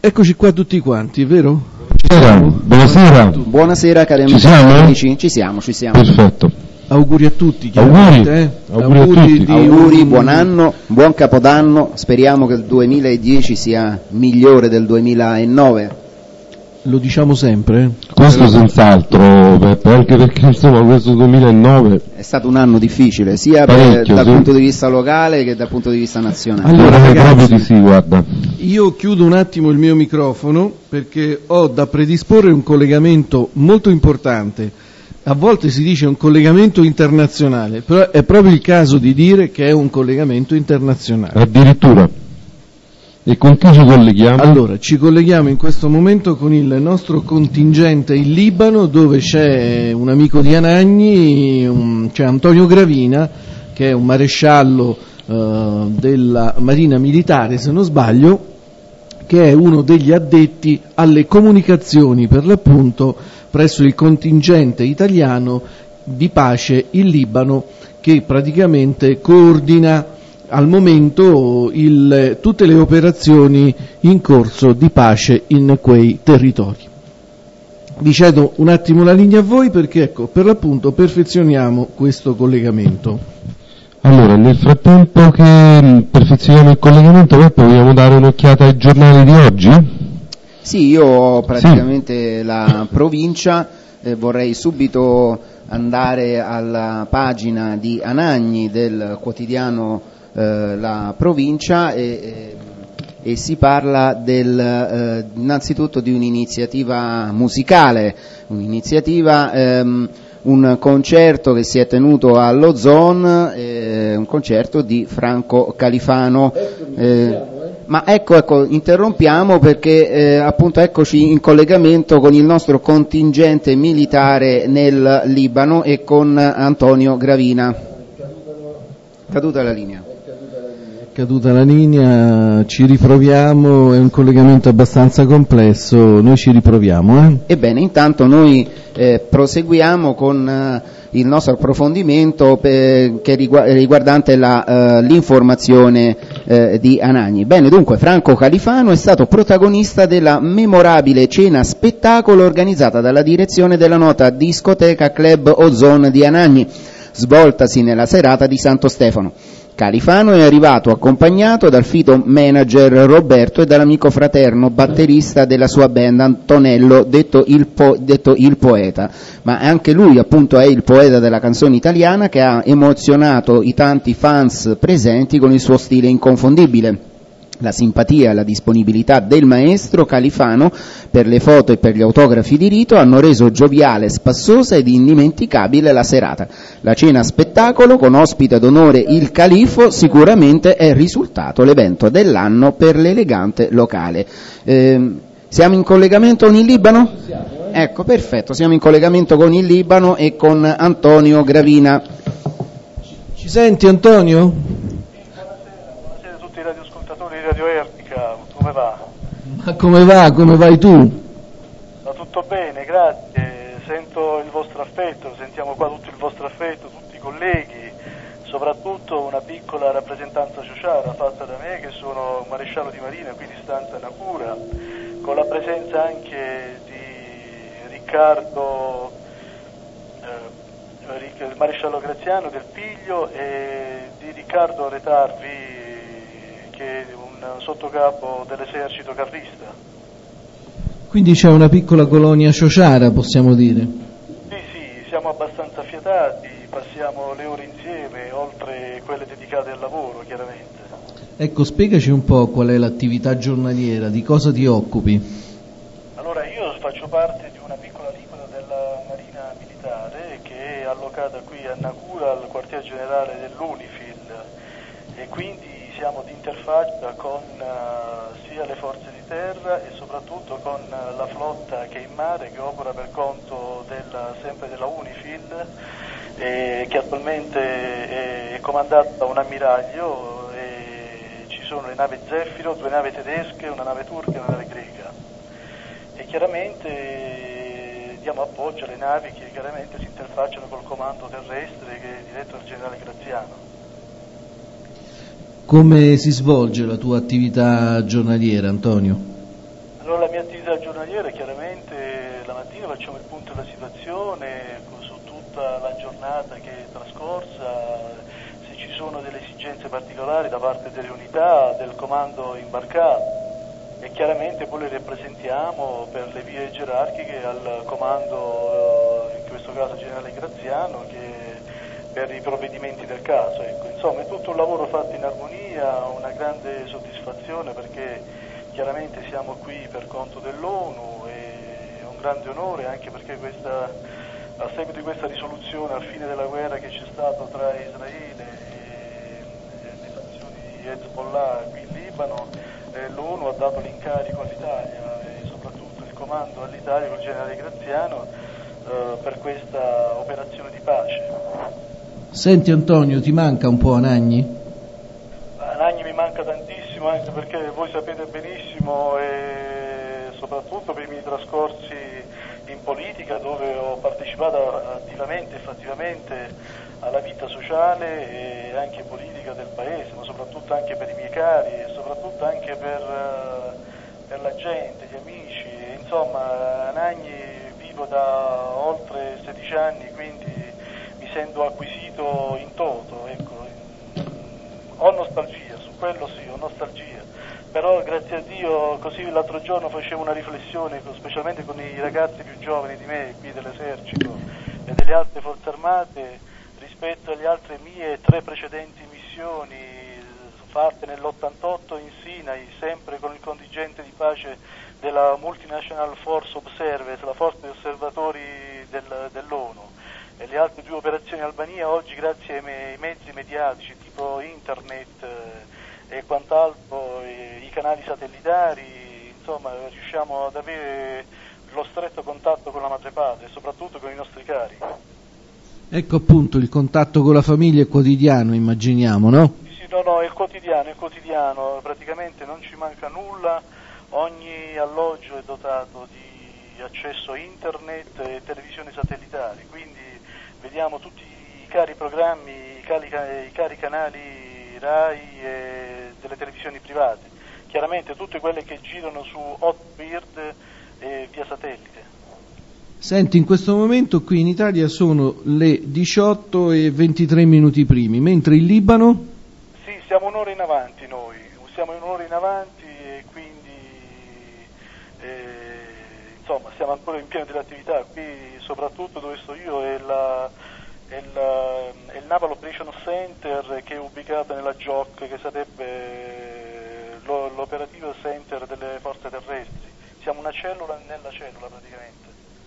Eccoci qua tutti quanti, vero? Buonasera. Buonasera cari amici. Ci siamo. Perfetto. Auguri a tutti. Auguri, buon anno, buon capodanno. Speriamo che il 2010 sia migliore del 2009. Lo diciamo sempre? Questo senz'altro, Peppe, anche perché insomma questo 2009 è stato un anno difficile, sia dal punto di vista locale che dal punto di vista nazionale. Allora ragazzi, proprio di sì, guarda. Io chiudo un attimo il mio microfono perché ho da predisporre un collegamento molto importante. A volte si dice un collegamento internazionale, però è proprio il caso di dire che è un collegamento internazionale. Addirittura. E con chi ci colleghiamo? Allora, ci colleghiamo in questo momento con il nostro contingente in Libano, dove c'è un amico di Anagni, c'è Antonio Gravina, che è un maresciallo della Marina Militare, se non sbaglio, che è uno degli addetti alle comunicazioni, per l'appunto, presso il contingente italiano di pace in Libano, che praticamente coordina al momento tutte le operazioni in corso di pace in quei territori. Vi cedo un attimo la linea a voi perché, ecco, per l'appunto perfezioniamo questo collegamento. Allora, nel frattempo che perfezioniamo il collegamento, vogliamo dare un'occhiata ai giornali di oggi? Sì, io ho praticamente la provincia, vorrei subito andare alla pagina di Anagni del quotidiano La Provincia e si parla innanzitutto di un'iniziativa musicale, un concerto che si è tenuto all'Ozon, un concerto di Franco Califano. Ma ecco, interrompiamo perché appunto eccoci in collegamento con il nostro contingente militare nel Libano e con Antonio Gravina. Caduta la linea, ci riproviamo, è un collegamento abbastanza complesso, noi ci riproviamo. Ebbene, intanto noi proseguiamo con il nostro approfondimento riguardante l'informazione di Anagni. Bene, dunque, Franco Califano è stato protagonista della memorabile cena spettacolo organizzata dalla direzione della nota discoteca Club Ozon di Anagni, svoltasi nella serata di Santo Stefano. Califano è arrivato accompagnato dal fito manager Roberto e dall'amico fraterno batterista della sua band Antonello, detto il poeta, ma anche lui appunto è il poeta della canzone italiana che ha emozionato i tanti fans presenti con il suo stile inconfondibile. La simpatia e la disponibilità del maestro Califano per le foto e per gli autografi di rito hanno reso gioviale, spassosa ed indimenticabile la serata. La cena spettacolo con ospite d'onore il Califo sicuramente è risultato l'evento dell'anno per l'elegante locale. Siamo in collegamento con il Libano? Ecco, perfetto, siamo in collegamento con il Libano e con Antonio Gravina. Ci senti, Antonio? Radio Ertica, come va? Ma come va? Come vai tu? Va tutto bene, grazie. Sento il vostro affetto, sentiamo qua tutto il vostro affetto, tutti i colleghi, soprattutto una piccola rappresentanza ciociara fatta da me che sono un maresciallo di marina qui di stanza a Nacura, con la presenza anche di Riccardo, il maresciallo Graziano del Piglio e di Riccardo Retarvi, che è un sottocapo dell'esercito carlista. Quindi c'è una piccola colonia ciociara, possiamo dire? Sì, siamo abbastanza affiatati, passiamo le ore insieme, oltre quelle dedicate al lavoro, chiaramente. Ecco, spiegaci un po' qual è l'attività giornaliera, di cosa ti occupi? Allora, io faccio parte di una piccola aliquota della Marina Militare che è allocata qui a Nacura, al quartier generale dell'Unifil, e quindi siamo di interfaccia con sia le forze di terra e soprattutto con la flotta che è in mare, che opera per conto sempre della Unifil, che attualmente è comandata da un ammiraglio, e ci sono le navi Zeffiro, 2 navi tedesche, una nave turca e una nave greca, e chiaramente diamo appoggio alle navi che chiaramente si interfacciano col comando terrestre che è diretto dal generale Graziano. Come si svolge la tua attività giornaliera, Antonio? Allora la mia attività giornaliera chiaramente la mattina facciamo il punto della situazione su tutta la giornata che è trascorsa, se ci sono delle esigenze particolari da parte delle unità, del comando imbarcato e chiaramente poi le rappresentiamo per le vie gerarchiche al comando, in questo caso generale Graziano, che per i provvedimenti del caso. Ecco. Insomma è tutto un lavoro fatto in armonia, una grande soddisfazione perché chiaramente siamo qui per conto dell'ONU e è un grande onore anche perché a seguito di questa risoluzione al fine della guerra che c'è stato tra Israele e le fazioni di Hezbollah qui in Libano, l'ONU ha dato l'incarico all'Italia e soprattutto il comando all'Italia con il generale Graziano per questa operazione di pace. Senti Antonio, ti manca un po' Anagni? Anagni mi manca tantissimo anche perché voi sapete benissimo e soprattutto per i miei trascorsi in politica dove ho partecipato attivamente e fattivamente alla vita sociale e anche politica del paese, ma soprattutto anche per i miei cari e soprattutto anche per la gente, gli amici. Insomma, Anagni vivo da oltre 16 anni, quindi mi sento acquisito in toto, ecco. Ho nostalgia, su quello sì, ho nostalgia, però grazie a Dio, così l'altro giorno facevo una riflessione, specialmente con i ragazzi più giovani di me, qui dell'esercito e delle altre forze armate, rispetto alle altre mie 3 precedenti missioni fatte nell'88 in Sinai, sempre con il contingente di pace della Multinational Force Observers, la forza di osservatori dell'ONU, e le altre 2 operazioni in Albania. Oggi grazie ai mezzi mediatici tipo internet e quant'altro, i canali satellitari, insomma riusciamo ad avere lo stretto contatto con la madrepatria e soprattutto con i nostri cari. Ecco appunto, il contatto con la famiglia è quotidiano, immaginiamo, no? Sì, no, è quotidiano, praticamente non ci manca nulla, ogni alloggio è dotato di accesso a internet e televisione satellitari, quindi vediamo tutti i cari programmi, i cari canali RAI e delle televisioni private, chiaramente tutte quelle che girano su Hotbird e via satellite. Senti, in questo momento qui in Italia sono le 18:23 primi, mentre in Libano? Sì, siamo un'ora in avanti noi, e quindi insomma siamo ancora in pieno dell'attività. Qui soprattutto dove sto io è il Naval Operation Center, che è ubicato nella JOC, che sarebbe l'Operative Center delle forze terrestri. Siamo una cellula nella cellula praticamente.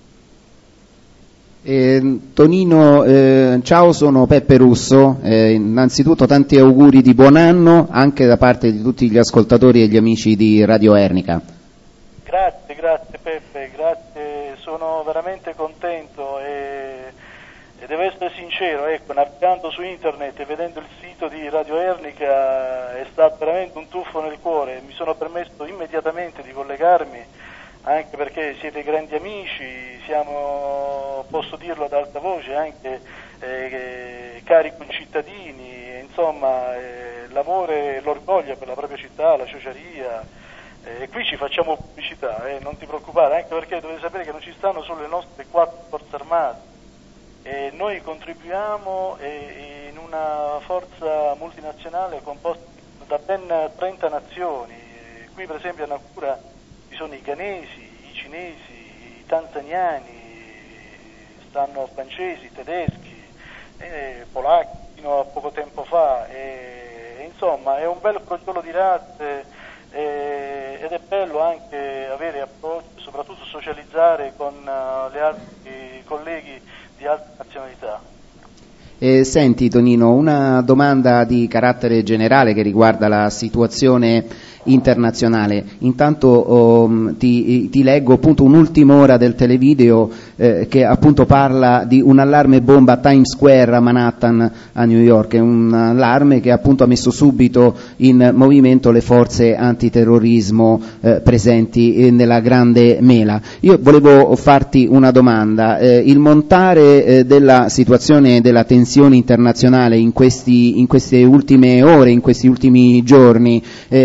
Tonino, ciao, sono Peppe Russo, innanzitutto tanti auguri di buon anno anche da parte di tutti gli ascoltatori e gli amici di Radio Ernica. Grazie Peppe, grazie, sono veramente contento e devo essere sincero, ecco, navigando su internet e vedendo il sito di Radio Ernica è stato veramente un tuffo nel cuore, mi sono permesso immediatamente di collegarmi, anche perché siete grandi amici, siamo, posso dirlo ad alta voce, anche cari concittadini, insomma l'amore e l'orgoglio per la propria città, la ciociaria, e qui ci facciamo pubblicità, non ti preoccupare, anche perché dovete sapere che non ci stanno solo le nostre 4 forze armate, e noi contribuiamo in una forza multinazionale composta da ben 30 nazioni, qui per esempio a Nacura ci sono i ghanesi, i cinesi, i tanzaniani, stanno francesi, tedeschi, polacchi fino a poco tempo fa, insomma è un bel crogiolo di razze ed è bello anche avere approccio, soprattutto socializzare con gli altri colleghi di altre nazionalità. Senti Tonino, una domanda di carattere generale che riguarda la situazione internazionale. Intanto ti leggo appunto un'ultima ora del televideo che appunto parla di un allarme bomba a Times Square a Manhattan a New York, è un allarme che appunto ha messo subito in movimento le forze antiterrorismo presenti nella Grande Mela. Io volevo farti una domanda, il montare della situazione della tensione internazionale in queste ultime ore, in questi ultimi giorni,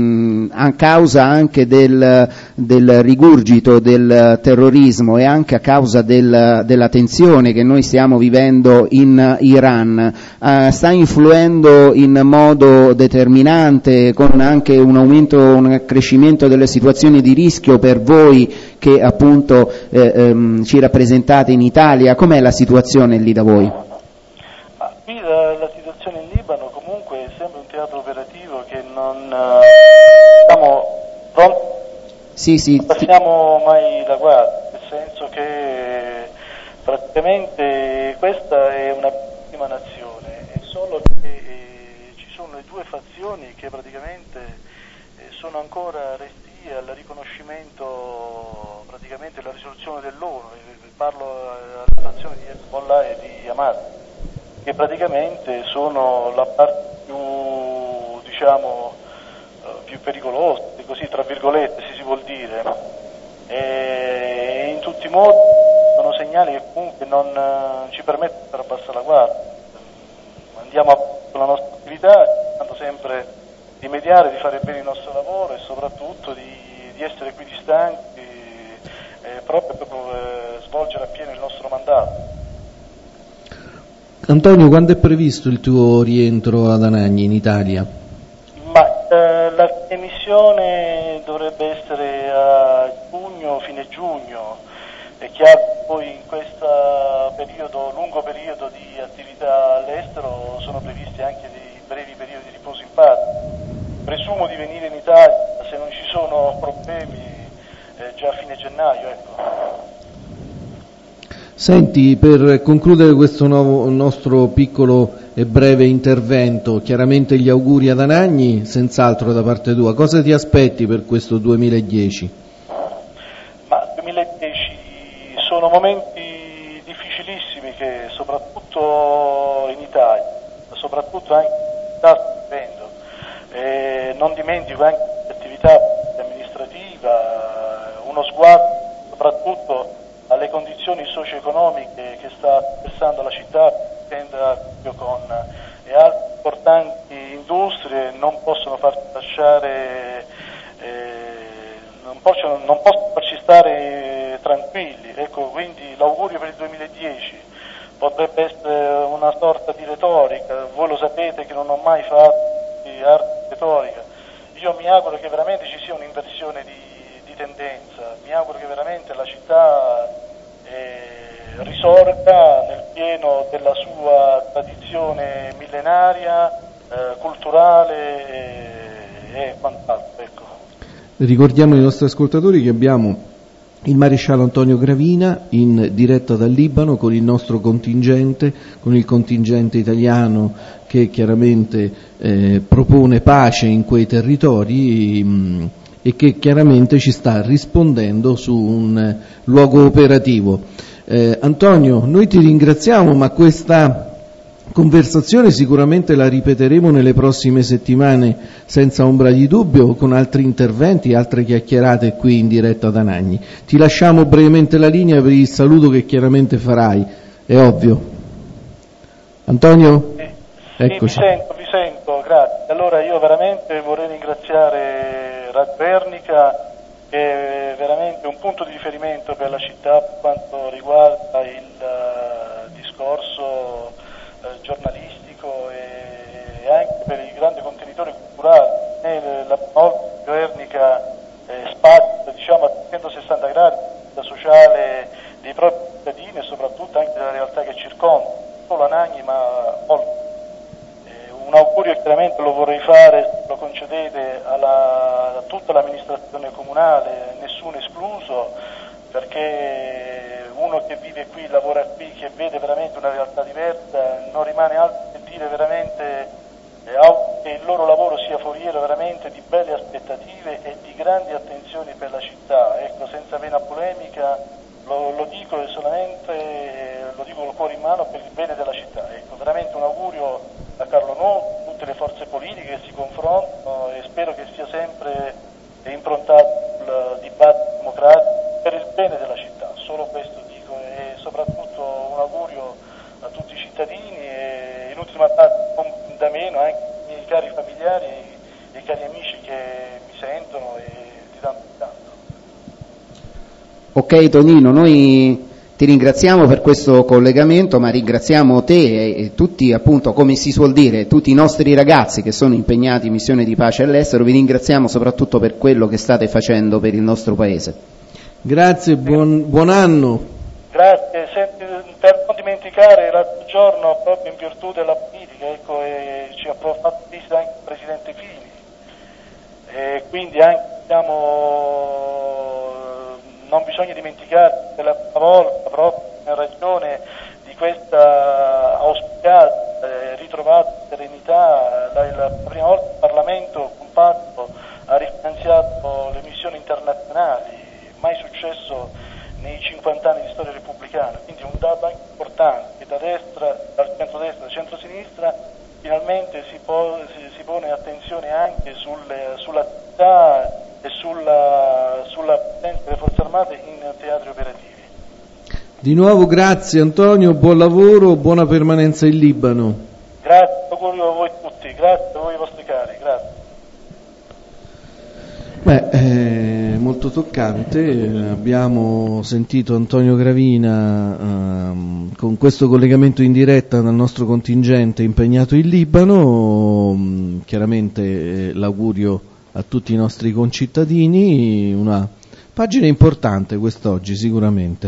a causa anche del rigurgito del terrorismo e anche a causa della tensione che noi stiamo vivendo in Iran, sta influendo in modo determinante, con anche un accrescimento delle situazioni di rischio per voi che appunto ci rappresentate in Italia? Com'è la situazione lì da voi? Qui la situazione in Libano comunque sembra un teatro operativo che non passiamo mai la guardia, nel senso che praticamente questa è una bellissima nazione, è solo che ci sono le due fazioni che praticamente sono ancora restie al riconoscimento, praticamente la risoluzione dell'ONU, parlo alla fazione di Hezbollah e di Hamas, che praticamente sono la parte più, diciamo, più pericolosa, così tra virgolette si vuol dire, e in tutti i modi sono segnali che comunque non ci permettono di abbassare la guardia. Andiamo a con la nostra attività, cercando sempre di mediare, di fare bene il nostro lavoro e soprattutto di essere equidistanti proprio per svolgere appieno il nostro mandato. Antonio, quando è previsto il tuo rientro ad Anagni in Italia? La missione dovrebbe essere a giugno, fine giugno. È chiaro che poi in questo lungo periodo di attività all'estero sono previsti anche dei brevi periodi di riposo in patria. Presumo di venire in Italia, se non ci sono problemi, già a fine gennaio, ecco. Senti, per concludere questo nostro piccolo e breve intervento, chiaramente gli auguri ad Anagni, senz'altro da parte tua. Cosa ti aspetti per questo 2010? Ma 2010 sono momenti difficilissimi che soprattutto in Italia, soprattutto anche in Italia sta vivendo. Non dimentico anche l'attività amministrativa, uno sguardo soprattutto alle condizioni socio-economiche che sta attraversando la città, con e altre importanti industrie non possono non possono farci stare tranquilli, ecco, quindi l'augurio per il 2010 potrebbe essere una sorta di retorica. Voi lo sapete che non ho mai fatto arte retorica, io mi auguro che veramente ci sia un'inversione di tendenza, mi auguro che veramente la città risorga nel pieno della sua tradizione millenaria, culturale e quant'altro. Ecco. Ricordiamo ai nostri ascoltatori che abbiamo il maresciallo Antonio Gravina in diretta dal Libano con il nostro contingente, con il contingente italiano che chiaramente propone pace in quei territori e che chiaramente ci sta rispondendo su un luogo operativo. Antonio, noi ti ringraziamo, ma questa conversazione sicuramente la ripeteremo nelle prossime settimane senza ombra di dubbio, con altri interventi, altre chiacchierate qui in diretta ad Anagni. Ti lasciamo brevemente la linea per il saluto che chiaramente farai, è ovvio. Antonio? Eccoci. Vi sento, grazie. Allora io veramente vorrei ringraziare Radio Pernica, che è veramente un punto di riferimento per la città per quanto riguarda il discorso giornalistico e anche per il grande contenitore culturale. La Pernica spazia, diciamo, a 360 gradi la sociale dei propri cittadini e soprattutto anche della realtà che circonda, non solo Anagni ma oltre. Un augurio chiaramente lo vorrei fare, se lo concedete, a tutta l'amministrazione comunale, nessuno escluso, perché uno che vive qui, lavora qui, che vede veramente una realtà diversa, non rimane altro che dire veramente che il loro lavoro sia foriero veramente di belle aspettative e di grandi attenzioni per la città. Ecco, senza vena polemica, lo dico solamente, lo dico col cuore in mano per il bene della città. Ecco, veramente un augurio a Carlo Nuovo, tutte le forze politiche che si confrontano, e spero che sia sempre improntato il dibattito democratico per il bene della città. Solo questo dico, e soprattutto un augurio a tutti i cittadini e in ultima parte, non da meno, anche ai miei cari familiari e ai cari amici che Ok Tonino, noi ti ringraziamo per questo collegamento, ma ringraziamo te e tutti, appunto, come si suol dire, tutti i nostri ragazzi che sono impegnati in missione di pace all'estero. Vi ringraziamo soprattutto per quello che state facendo per il nostro Paese. Grazie, buon anno. Grazie. Per non dimenticare, l'altro giorno, proprio in virtù della politica, ecco, ci ha fatto visita anche il Presidente Fini, e quindi anche non bisogna dimenticare che la prima volta, proprio in ragione di questa auspicata ritrovata serenità, la prima volta il Parlamento compatto ha rifinanziato le missioni internazionali, mai successo nei 50 anni di storia repubblicana, quindi un dato anche importante che da destra, dal centro-destra, dal centro-sinistra, finalmente si pone attenzione anche sull'attività e sulla presenza delle forze armate in teatri operativi. Di nuovo grazie Antonio, buon lavoro, buona permanenza in Libano. Grazie, augurio a voi tutti, grazie a voi e ai vostri cari, grazie. Molto toccante, abbiamo sentito Antonio Gravina con questo collegamento in diretta dal nostro contingente impegnato in Libano, chiaramente l'augurio a tutti i nostri concittadini, una pagina importante quest'oggi sicuramente.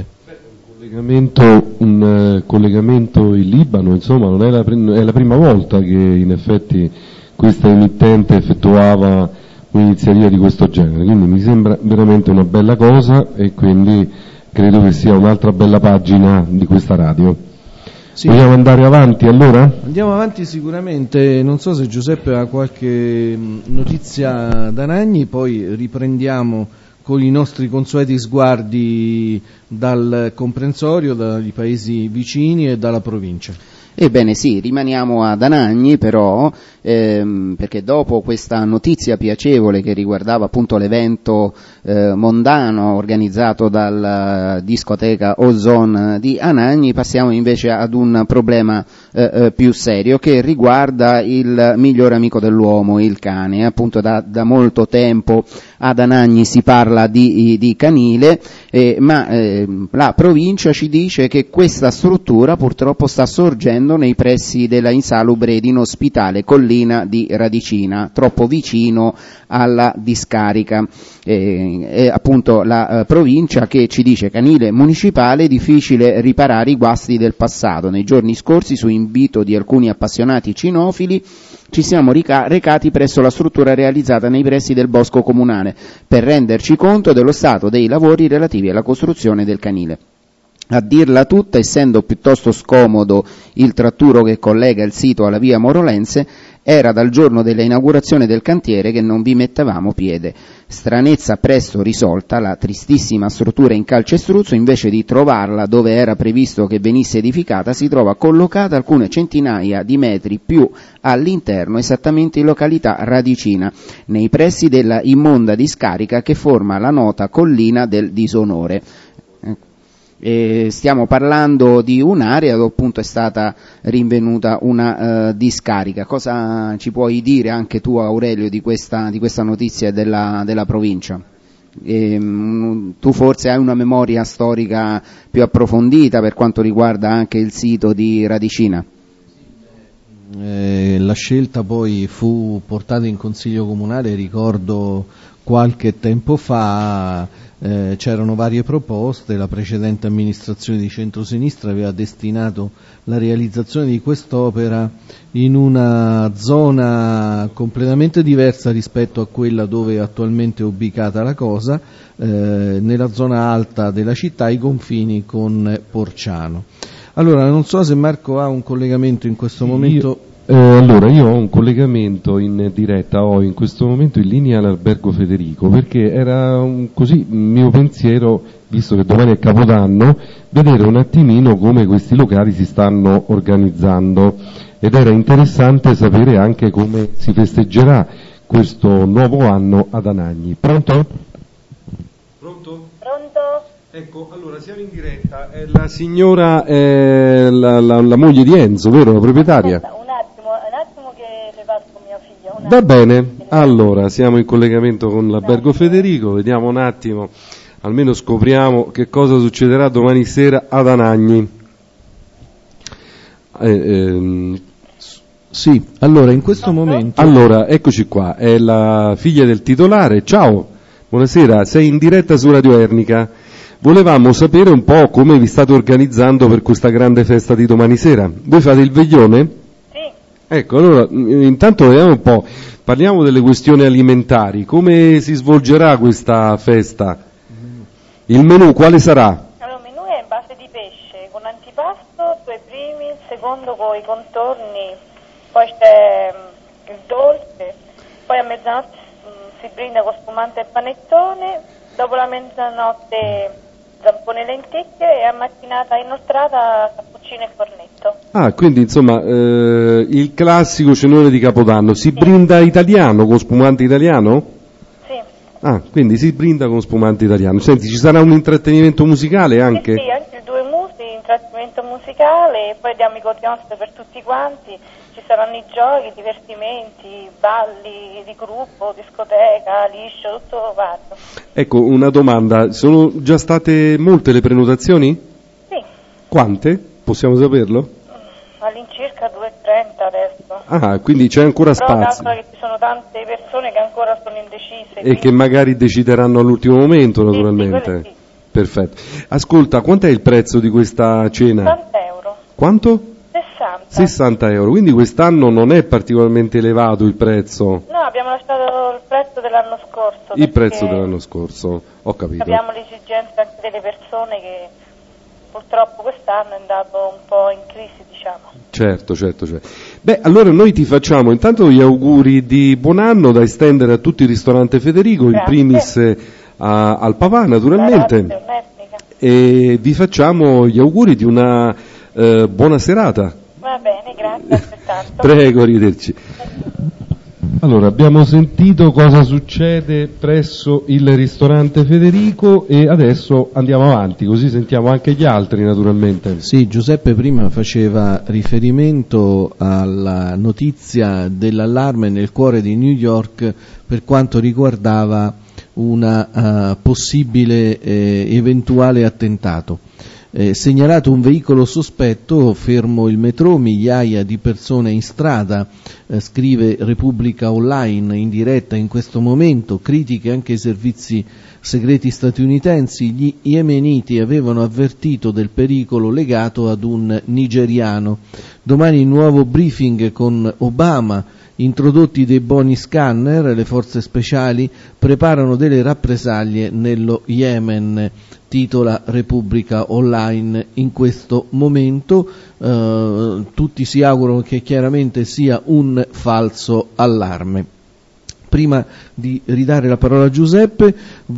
Un collegamento in Libano, insomma, non è la prima volta che in effetti questa emittente effettuava un'iniziativa di questo genere, quindi mi sembra veramente una bella cosa e quindi credo che sia un'altra bella pagina di questa radio. Sì. Vogliamo andare avanti allora? Andiamo avanti sicuramente, non so se Giuseppe ha qualche notizia da Nagni, poi riprendiamo con i nostri consueti sguardi dal comprensorio, dai paesi vicini e dalla provincia. Ebbene sì, rimaniamo ad Anagni però, perché dopo questa notizia piacevole che riguardava appunto l'evento mondano organizzato dalla discoteca Ozone di Anagni, passiamo invece ad un problema più serio che riguarda il migliore amico dell'uomo, il cane. Appunto da molto tempo ad Anagni si parla di canile, ma la provincia ci dice che questa struttura purtroppo sta sorgendo nei pressi della insalubre ed inospitale collina di Radicina, troppo vicino alla discarica. Appunto la provincia che ci dice canile municipale, difficile riparare i guasti del passato. Nei giorni scorsi, su invito di alcuni appassionati cinofili, ci siamo recati presso la struttura realizzata nei pressi del bosco comunale per renderci conto dello stato dei lavori relativi alla costruzione del canile. A dirla tutta, essendo piuttosto scomodo il tratturo che collega il sito alla via Morolense, era dal giorno dell'inaugurazione del cantiere che non vi mettevamo piede. Stranezza presto risolta, la tristissima struttura in calcestruzzo, invece di trovarla dove era previsto che venisse edificata, si trova collocata alcune centinaia di metri più all'interno, esattamente in località Radicina, nei pressi della immonda discarica che forma la nota collina del disonore. Stiamo parlando di un'area dove appunto è stata rinvenuta una discarica. Cosa ci puoi dire anche tu, Aurelio, di questa notizia della provincia? Tu forse hai una memoria storica più approfondita per quanto riguarda anche il sito di Radicina. La scelta poi fu portata in consiglio comunale, ricordo qualche tempo fa. C'erano varie proposte, la precedente amministrazione di centrosinistra aveva destinato la realizzazione di quest'opera in una zona completamente diversa rispetto a quella dove attualmente è ubicata la cosa, nella zona alta della città, ai confini con Porciano. Allora, non so se Marco ha un collegamento in questo momento. Allora, io ho un collegamento in diretta, ho in questo momento in linea l'Albergo Federico, perché era così mio pensiero, visto che domani è Capodanno, vedere un attimino come questi locali si stanno organizzando, ed era interessante sapere anche come si festeggerà questo nuovo anno ad Anagni. Pronto? Pronto? Pronto? Ecco, allora siamo in diretta, è la signora, la moglie di Enzo, vero? La proprietaria? Aspetta, un attimo che le passo mia figlia. Va bene, allora siamo in collegamento con l'Albergo Federico, vediamo un attimo. almeno scopriamo che cosa succederà domani sera ad Anagni. Sì, allora in questo momento... Allora, eccoci qua, è la figlia del titolare. Ciao, buonasera, sei in diretta su Radio Ernica. Volevamo sapere un po' come vi state organizzando per questa grande festa di domani sera. Voi fate il veglione? Sì. Ecco, allora, intanto vediamo un po', parliamo delle questioni alimentari. Come si svolgerà questa festa? Il menù quale sarà? Allora, il menù è in base di pesce, con antipasto, 2 primi, il secondo con i contorni, poi c'è il dolce, poi a mezzanotte si brinda con spumante e panettone, dopo la mezzanotte zampone e lenticchie e a mattinata inoltrata cappuccino e cornetto. Ah, quindi insomma il classico cenone di Capodanno. Si brinda italiano, con spumante italiano? Sì. Ah, quindi si brinda con spumante italiano. Senti, ci sarà un intrattenimento musicale anche? Sì, anche 2 intrattenimento musicale, poi diamo i cotions per tutti quanti, ci saranno i giochi, divertimenti, balli di gruppo, discoteca, liscio, tutto vario. Ecco, una domanda, sono già state molte le prenotazioni? Sì. Quante? Possiamo saperlo? All'incirca 230 adesso. Ah, quindi c'è ancora Però spazio. calcola che ci sono tante persone che ancora sono indecise. E che magari decideranno all'ultimo momento, Sì, naturalmente. sì. Perfetto. Ascolta, quant'è il prezzo di questa cena? 60 euro. Quanto? 60. 60 euro, quindi quest'anno non è particolarmente elevato il prezzo? No, abbiamo lasciato il prezzo dell'anno scorso. Il prezzo dell'anno scorso, ho capito. Abbiamo le esigenze anche delle persone che purtroppo quest'anno è andato un po' in crisi, diciamo. Certo. Beh, allora noi ti facciamo intanto gli auguri di buon anno da estendere a tutti il ristorante Federico, Grazie. in primis al papà naturalmente. Grazie, e vi facciamo gli auguri di una buona serata. va bene, grazie, altrettanto. Prego, arrivederci. Allora, abbiamo sentito cosa succede presso il ristorante Federico e adesso andiamo avanti, così sentiamo anche gli altri naturalmente. Sì, Giuseppe prima faceva riferimento alla notizia dell'allarme nel cuore di New York per quanto riguardava una possibile eventuale attentato. Segnalato un veicolo sospetto, fermo il metro, migliaia di persone in strada, scrive Repubblica Online in diretta in questo momento, critiche anche ai servizi segreti statunitensi. Gli yemeniti avevano avvertito del pericolo legato ad un nigeriano. Domani nuovo briefing con Obama, introdotti dei boni scanner, le forze speciali preparano delle rappresaglie nello Yemen, titola Repubblica Online in questo momento. Tutti si augurano che chiaramente sia un falso allarme. Prima di ridare la parola a Giuseppe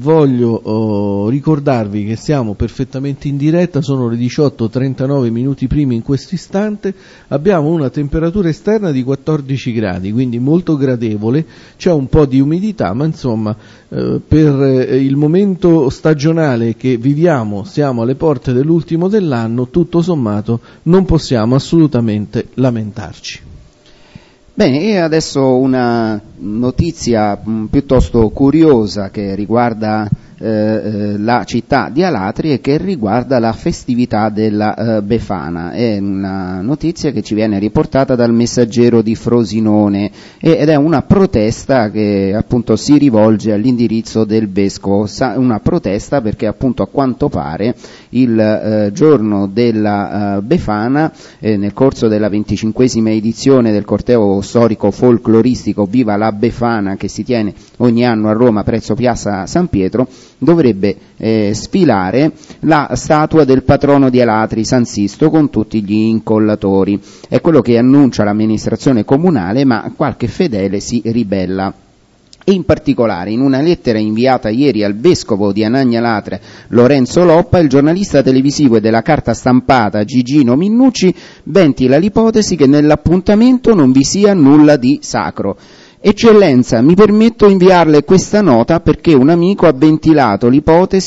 voglio ricordarvi che siamo perfettamente in diretta, sono le 18:39 minuti primi in questo istante, abbiamo una temperatura esterna di 14 gradi, quindi molto gradevole, c'è un po' di umidità, ma insomma per il momento stagionale che viviamo, siamo alle porte dell'ultimo dell'anno, tutto sommato non possiamo assolutamente lamentarci. Bene, e adesso una notizia piuttosto curiosa che riguarda la città di Alatri e che riguarda la festività della Befana. È una notizia che ci viene riportata dal Messaggero di Frosinone ed è una protesta che appunto si rivolge all'indirizzo del vescovo, una protesta perché appunto a quanto pare il giorno della Befana nel corso della 25esima edizione del corteo storico folcloristico Viva la Befana che si tiene ogni anno a Roma presso Piazza San Pietro dovrebbe sfilare la statua del patrono di Alatri, San Sisto, con tutti gli incollatori. È quello che annuncia l'amministrazione comunale, ma qualche fedele si ribella. E in particolare, in una lettera inviata ieri al vescovo di Anagni Alatri, Lorenzo Loppa, il giornalista televisivo e della carta stampata Gigino Minnucci ventila l'ipotesi che nell'appuntamento non vi sia nulla di sacro. Eccellenza, mi permetto inviarle questa nota perché un amico ha ventilato l'ipotesi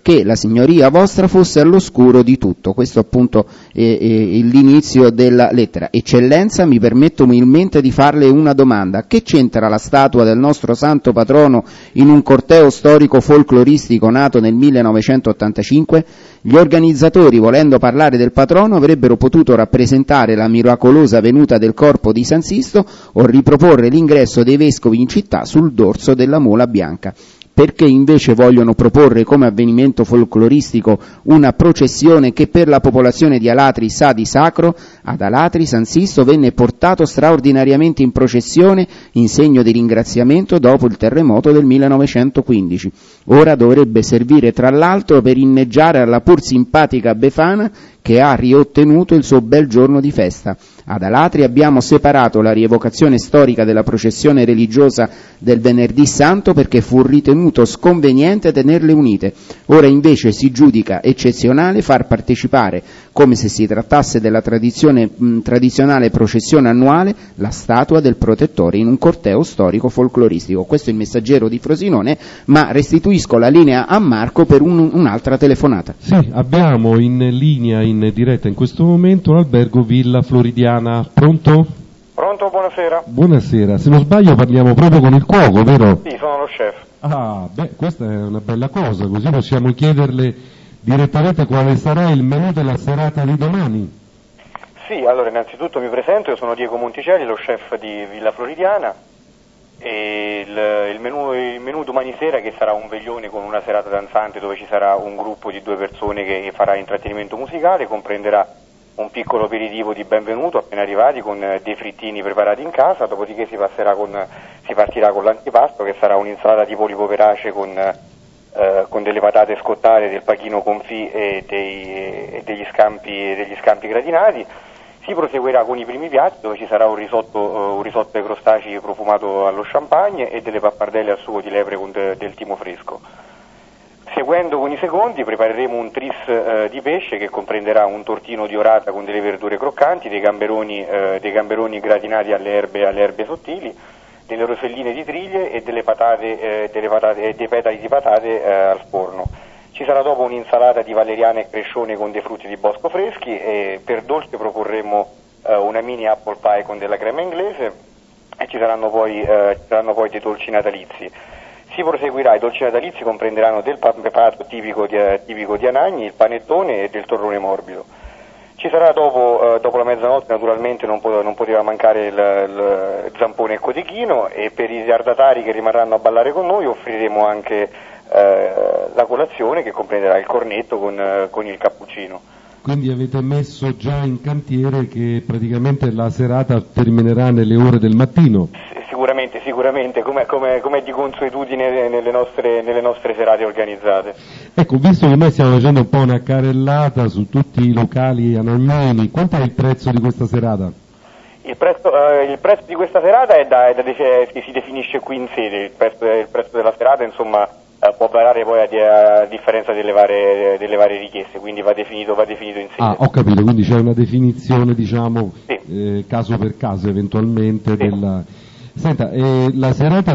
che la signoria vostra fosse all'oscuro di tutto. Questo appunto è l'inizio della lettera. Eccellenza, mi permetto umilmente di farle una domanda: che c'entra la statua del nostro santo patrono in un corteo storico folcloristico nato nel 1985? Gli organizzatori, volendo parlare del patrono, avrebbero potuto rappresentare la miracolosa venuta del corpo di San Sisto o riproporre l'ingresso dei vescovi in città sul dorso della mola bianca. Perché invece vogliono proporre come avvenimento folcloristico una processione che per la popolazione di Alatri sa di sacro? Ad Alatri San Sisto venne portato straordinariamente in processione in segno di ringraziamento dopo il terremoto del 1915. Ora dovrebbe servire tra l'altro per inneggiare alla pur simpatica Befana che ha riottenuto il suo bel giorno di festa. Ad Alatri abbiamo separato la rievocazione storica della processione religiosa del Venerdì Santo perché fu ritenuto sconveniente tenerle unite. Ora invece si giudica eccezionale far partecipare, come se si trattasse della tradizionale processione annuale, la statua del protettore in un corteo storico folcloristico. Questo è il Messaggero di Frosinone, ma restituisco la linea a Marco per un'altra telefonata. Sì, abbiamo in linea, in diretta in questo momento, l'albergo Villa Floridiana. Pronto? Pronto, buonasera. Buonasera, se non sbaglio parliamo proprio con il cuoco, vero? Sì, sono lo chef. Ah, beh, questa è una bella cosa, così possiamo chiederle direttamente quale sarà il menù della serata di domani. Sì, allora innanzitutto mi presento, io sono Diego Monticelli, lo chef di Villa Floridiana, e il menù domani sera, che sarà un veglione con una serata danzante dove ci sarà un gruppo di 2 persone che farà intrattenimento musicale, comprenderà un piccolo aperitivo di benvenuto appena arrivati con dei frittini preparati in casa, dopodiché si partirà con l'antipasto, che sarà un'insalata di polipo verace con delle patate scottate, del pachino confit e degli scampi gratinati. Si proseguirà con i primi piatti, dove ci sarà un risotto ai crostacei profumato allo champagne e delle pappardelle al sugo di lepre con del timo fresco. Seguendo con i secondi prepareremo un tris di pesce che comprenderà un tortino di orata con delle verdure croccanti, dei gamberoni gratinati alle erbe sottili, delle roselline di triglie e dei petali di patate al forno. Ci sarà dopo un'insalata di valeriana e crescione con dei frutti di bosco freschi, e per dolce proporremo una mini apple pie con della crema inglese, e ci saranno poi dei dolci natalizi. Si proseguirà, i dolci natalizi comprenderanno del pan pepato tipico di Anagni, il panettone e del torrone morbido. Ci sarà dopo la mezzanotte, naturalmente non poteva mancare il zampone e cotechino, e per i ritardatari che rimarranno a ballare con noi offriremo anche la colazione, che comprenderà il cornetto con il cappuccino. Quindi avete messo già in cantiere che praticamente la serata terminerà nelle ore del mattino? Sicuramente, come di consuetudine nelle nostre serate organizzate. Ecco, visto che noi stiamo facendo un po' una carrellata su tutti i locali anagnani, quanto è il prezzo di questa serata? Il prezzo di questa serata si definisce qui in sede. Il prezzo della serata, insomma, può variare poi a differenza delle varie richieste, quindi va definito in sede. Ah, ho capito, quindi c'è una definizione, diciamo, sì. Caso per caso eventualmente, sì. Della... Senta, la serata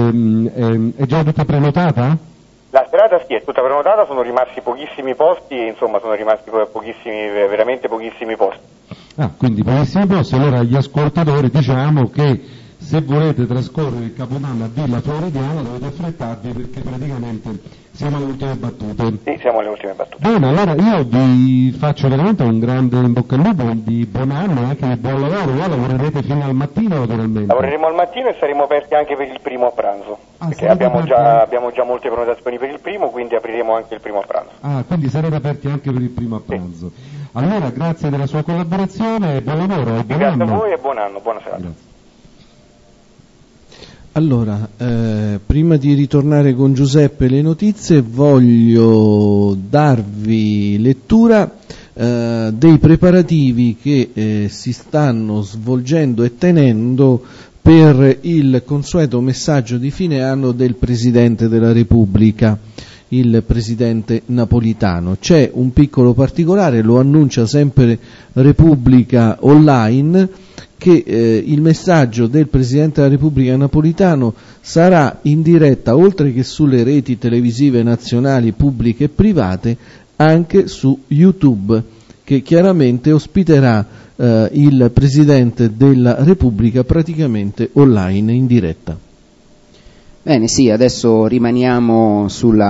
è già tutta prenotata? La serata sì, è tutta prenotata, sono rimasti pochissimi posti, insomma veramente pochissimi posti. Ah, quindi pochissimi posti. Allora agli ascoltatori diciamo che se volete trascorrere il Capodanno a Villa Floridiana dovete affrettarvi, perché praticamente siamo alle ultime battute. Sì, siamo alle ultime battute. Bene, allora io vi faccio veramente un grande in bocca al lupo, di buon anno e anche di buon lavoro. Voi lavorerete fino al mattino naturalmente? Lavoreremo al mattino e saremo aperti anche per il primo a pranzo, perché abbiamo già molte prenotazioni per il primo, quindi apriremo anche il primo a pranzo. Ah, quindi sarete aperti anche per il primo a pranzo. Sì. Allora, grazie della sua collaborazione, buon lavoro e buon anno. Grazie a voi e buon anno, buona serata. Grazie. Allora, prima di ritornare con Giuseppe e le notizie, voglio darvi lettura dei preparativi che si stanno svolgendo e tenendo per il consueto messaggio di fine anno del Presidente della Repubblica. il presidente Napolitano. C'è un piccolo particolare, lo annuncia sempre Repubblica Online, che il messaggio del Presidente della Repubblica Napolitano sarà in diretta, oltre che sulle reti televisive nazionali pubbliche e private, anche su YouTube, che chiaramente ospiterà il Presidente della Repubblica praticamente online, in diretta. Bene, sì, adesso ritorniamo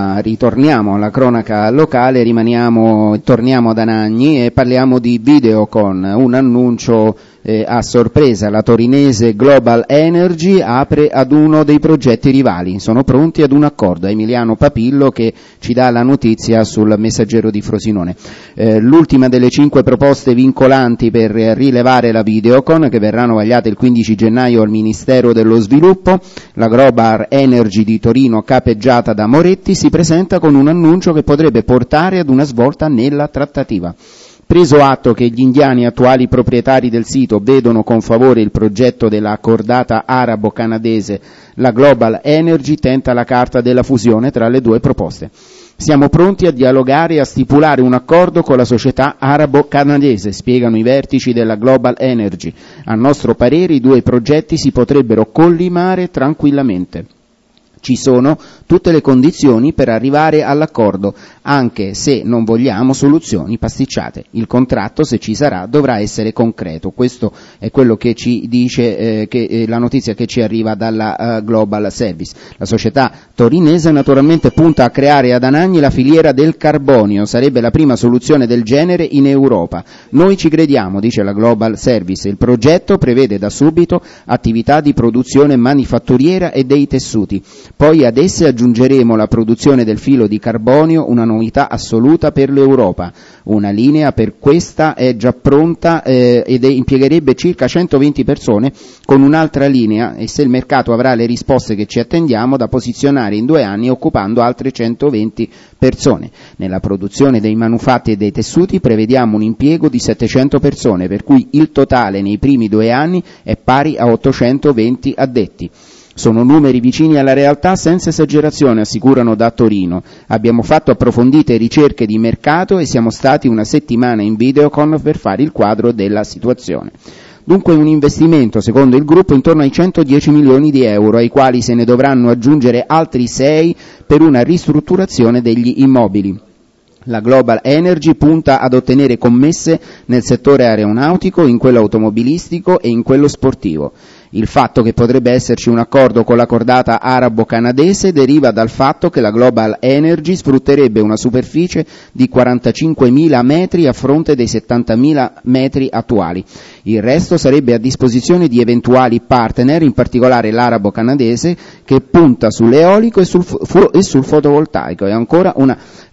alla cronaca locale, torniamo ad Anagni e parliamo di Videocon, un annuncio a sorpresa. La torinese Global Energy apre ad uno dei progetti rivali, sono pronti ad un accordo. Emiliano Papillo che ci dà la notizia sul Messaggero di Frosinone. L'ultima delle 5 proposte vincolanti per rilevare la Videocon, che verranno vagliate il 15 gennaio al Ministero dello Sviluppo, la Global Energy di Torino, capeggiata da Moretti, si presenta con un annuncio che potrebbe portare ad una svolta nella trattativa. Preso atto che gli indiani attuali proprietari del sito vedono con favore il progetto della cordata arabo-canadese, la Global Energy tenta la carta della fusione tra le due proposte. Siamo pronti a dialogare e a stipulare un accordo con la società arabo-canadese, spiegano i vertici della Global Energy. A nostro parere i due progetti si potrebbero collimare tranquillamente. Ci sono tutte le condizioni per arrivare all'accordo, anche se non vogliamo soluzioni pasticciate. Il contratto, se ci sarà, dovrà essere concreto. Questo è quello che ci dice la notizia che ci arriva dalla Global Service. La società torinese naturalmente punta a creare ad Anagni la filiera del carbonio, sarebbe la prima soluzione del genere in Europa. Noi ci crediamo, dice la Global Service. Il progetto prevede da subito attività di produzione manifatturiera e dei tessuti. Poi ad esse aggiungeremo la produzione del filo di carbonio, una novità assoluta per l'Europa. Una linea per questa è già pronta ed impiegherebbe circa 120 persone, con un'altra linea, e se il mercato avrà le risposte che ci attendiamo, da posizionare in 2 anni occupando altre 120 persone. Nella produzione dei manufatti e dei tessuti prevediamo un impiego di 700 persone, per cui il totale nei primi 2 anni è pari a 820 addetti. Sono numeri vicini alla realtà senza esagerazione, assicurano da Torino. Abbiamo fatto approfondite ricerche di mercato e siamo stati una settimana in Videocon per fare il quadro della situazione. Dunque un investimento, secondo il gruppo, intorno ai 110 milioni di euro, ai quali se ne dovranno aggiungere altri 6 per una ristrutturazione degli immobili. La Global Energy punta ad ottenere commesse nel settore aeronautico, in quello automobilistico e in quello sportivo. Il fatto che potrebbe esserci un accordo con la cordata arabo-canadese deriva dal fatto che la Global Energy sfrutterebbe una superficie di 45.000 metri a fronte dei 70.000 metri attuali. Il resto sarebbe a disposizione di eventuali partner, in particolare l'arabo-canadese, che punta sull'eolico e sul fotovoltaico. È ancora una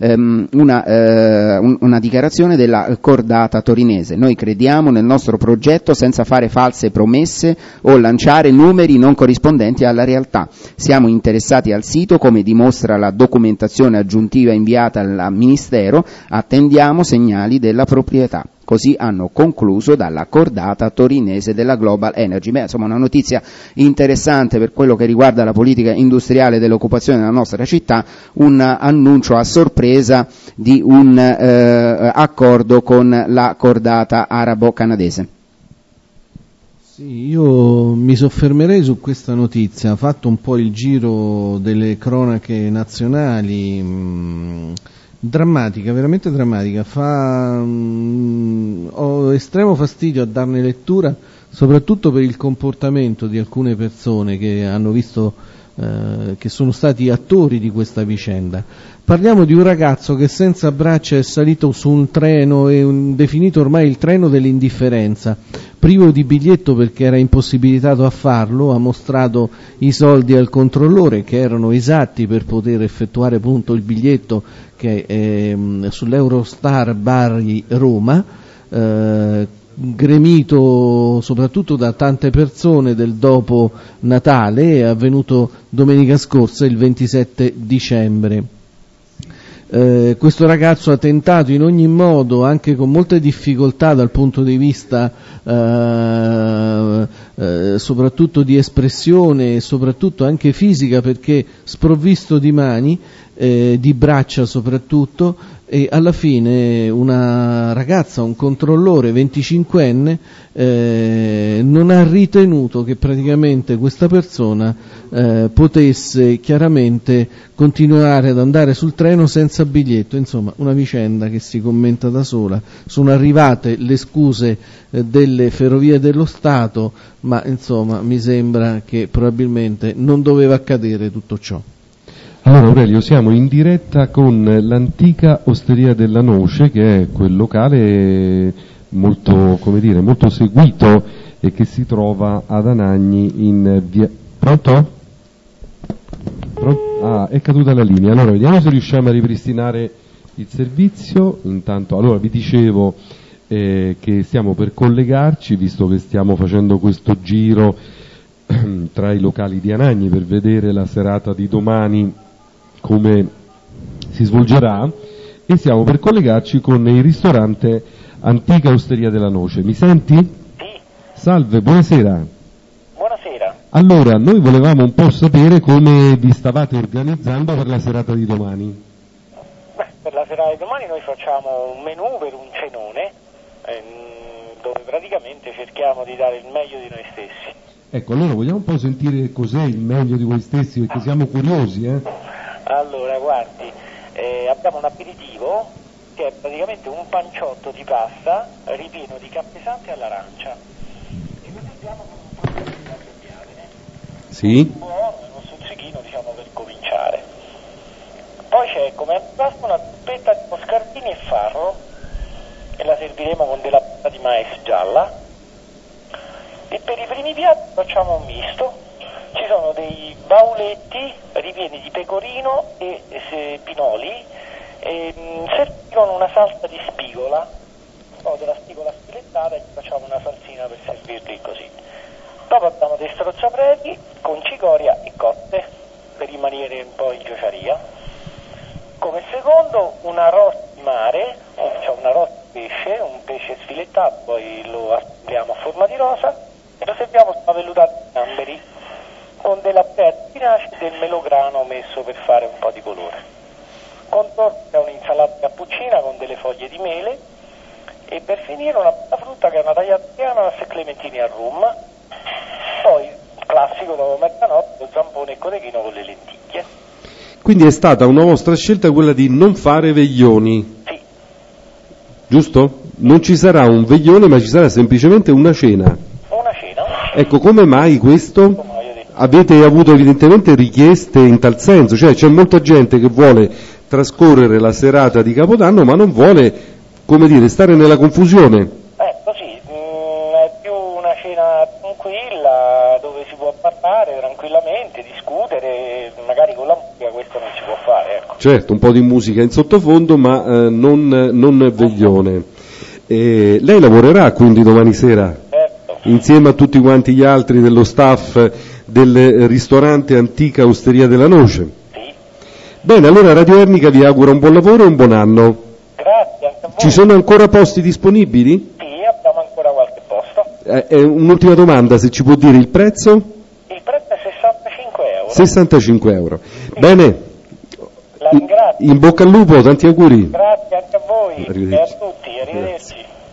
dichiarazione della cordata torinese. Noi crediamo nel nostro progetto senza fare false promesse o lanciare numeri non corrispondenti alla realtà. Siamo interessati al sito, come dimostra la documentazione aggiuntiva inviata al Ministero, attendiamo segnali della proprietà. Così hanno concluso dalla cordata torinese della Global Energy. Insomma, una notizia interessante per quello che riguarda la politica industriale dell'occupazione nella nostra città, un annuncio a sorpresa di un accordo con la cordata arabo-canadese. Sì, io mi soffermerei su questa notizia, ha fatto un po' il giro delle cronache nazionali, drammatica, veramente drammatica, ho estremo fastidio a darne lettura, soprattutto per il comportamento di alcune persone che hanno visto, che sono stati attori di questa vicenda. Parliamo di un ragazzo che senza braccia è salito su un treno, definito ormai il treno dell'indifferenza, privo di biglietto perché era impossibilitato a farlo, ha mostrato i soldi al controllore che erano esatti per poter effettuare appunto il biglietto che è sull'Eurostar Bari Roma, gremito soprattutto da tante persone del dopo Natale, è avvenuto domenica scorsa, il 27 dicembre. Questo ragazzo ha tentato in ogni modo, anche con molte difficoltà dal punto di vista soprattutto di espressione e soprattutto anche fisica, perché sprovvisto di mani, di braccia soprattutto, e alla fine una ragazza, un controllore 25enne, non ha ritenuto che praticamente questa persona potesse chiaramente continuare ad andare sul treno senza biglietto. Insomma, una vicenda che si commenta da sola. Sono arrivate le scuse delle Ferrovie dello Stato, ma insomma mi sembra che probabilmente non doveva accadere tutto ciò. Allora Aurelio, siamo in diretta con l'antica Osteria della Noce, che è quel locale molto, come dire, molto seguito e che si trova ad Anagni in via... Pronto? Ah, è caduta la linea. Allora vediamo se riusciamo a ripristinare il servizio. Intanto, allora vi dicevo che stiamo per collegarci, visto che stiamo facendo questo giro tra i locali di Anagni per vedere la serata di domani come si svolgerà, e stiamo per collegarci con il ristorante Antica Osteria della Noce. Mi senti? Sì. Salve, buonasera. Buonasera. Allora, noi volevamo un po' sapere come vi stavate organizzando per la serata di domani. Beh, per la serata di domani noi facciamo un menù per un cenone, dove praticamente cerchiamo di dare il meglio di noi stessi. Ecco, allora vogliamo un po' sentire cos'è il meglio di voi stessi, perché siamo curiosi, Allora, guardi, abbiamo un aperitivo che è praticamente un panciotto di pasta ripieno di cappesante all'arancia. E lo serviamo con un po' di arrabbiate. Sì. Buono, uno stuzzichino, diciamo, per cominciare. Poi c'è come antipasto una zuppetta di moscardini e farro, e la serviremo con della pasta di mais gialla. E per i primi piatti facciamo un misto. Ci sono dei bauletti ripieni di pecorino e pinoli, serviti con una salsa di spigola, o della spigola sfilettata, e facciamo una salsina per servirli così. Dopo abbiamo dei strozzapreti con cicoria e cotte per rimanere un po' in giociaria. Come secondo un arrosto di mare, cioè un arrosto di pesce, un pesce sfilettato, poi lo assembliamo a forma di rosa e lo serviamo sulla vellutata di gamberi, con della pezza di spinaci e del melograno messo per fare un po' di colore. Contorno c'è un'insalata cappuccina con delle foglie di mele, e per finire una frutta che è una tagliata di ananas e clementini al rum. Poi classico dopo mezzanotte, lo zampone e cotechino con le lenticchie. Quindi è stata una vostra scelta quella di non fare veglioni? Sì. Giusto? Non ci sarà un veglione, ma ci sarà semplicemente una cena. Una cena. Ecco, come mai questo? Avete avuto evidentemente richieste in tal senso, cioè c'è molta gente che vuole trascorrere la serata di Capodanno ma non vuole, come dire, stare nella confusione. Così, è più una cena tranquilla dove si può parlare tranquillamente, discutere, magari con la musica questo non si può fare, ecco. Certo, un po' di musica in sottofondo ma non veglione. Lei lavorerà quindi domani sera? Certo. Insieme a tutti quanti gli altri dello staff del ristorante Antica Osteria della Noce? Sì. Bene, allora Radio Ernica vi augura un buon lavoro e un buon anno. Grazie, anche a voi. Ci sono ancora posti disponibili? Sì, abbiamo ancora qualche posto. Un'ultima domanda, se ci può dire il prezzo? Il prezzo è 65 euro. 65 euro. Sì. Bene. La ringrazio. In bocca al lupo, tanti auguri. Grazie anche a voi e a tutti, arrivederci.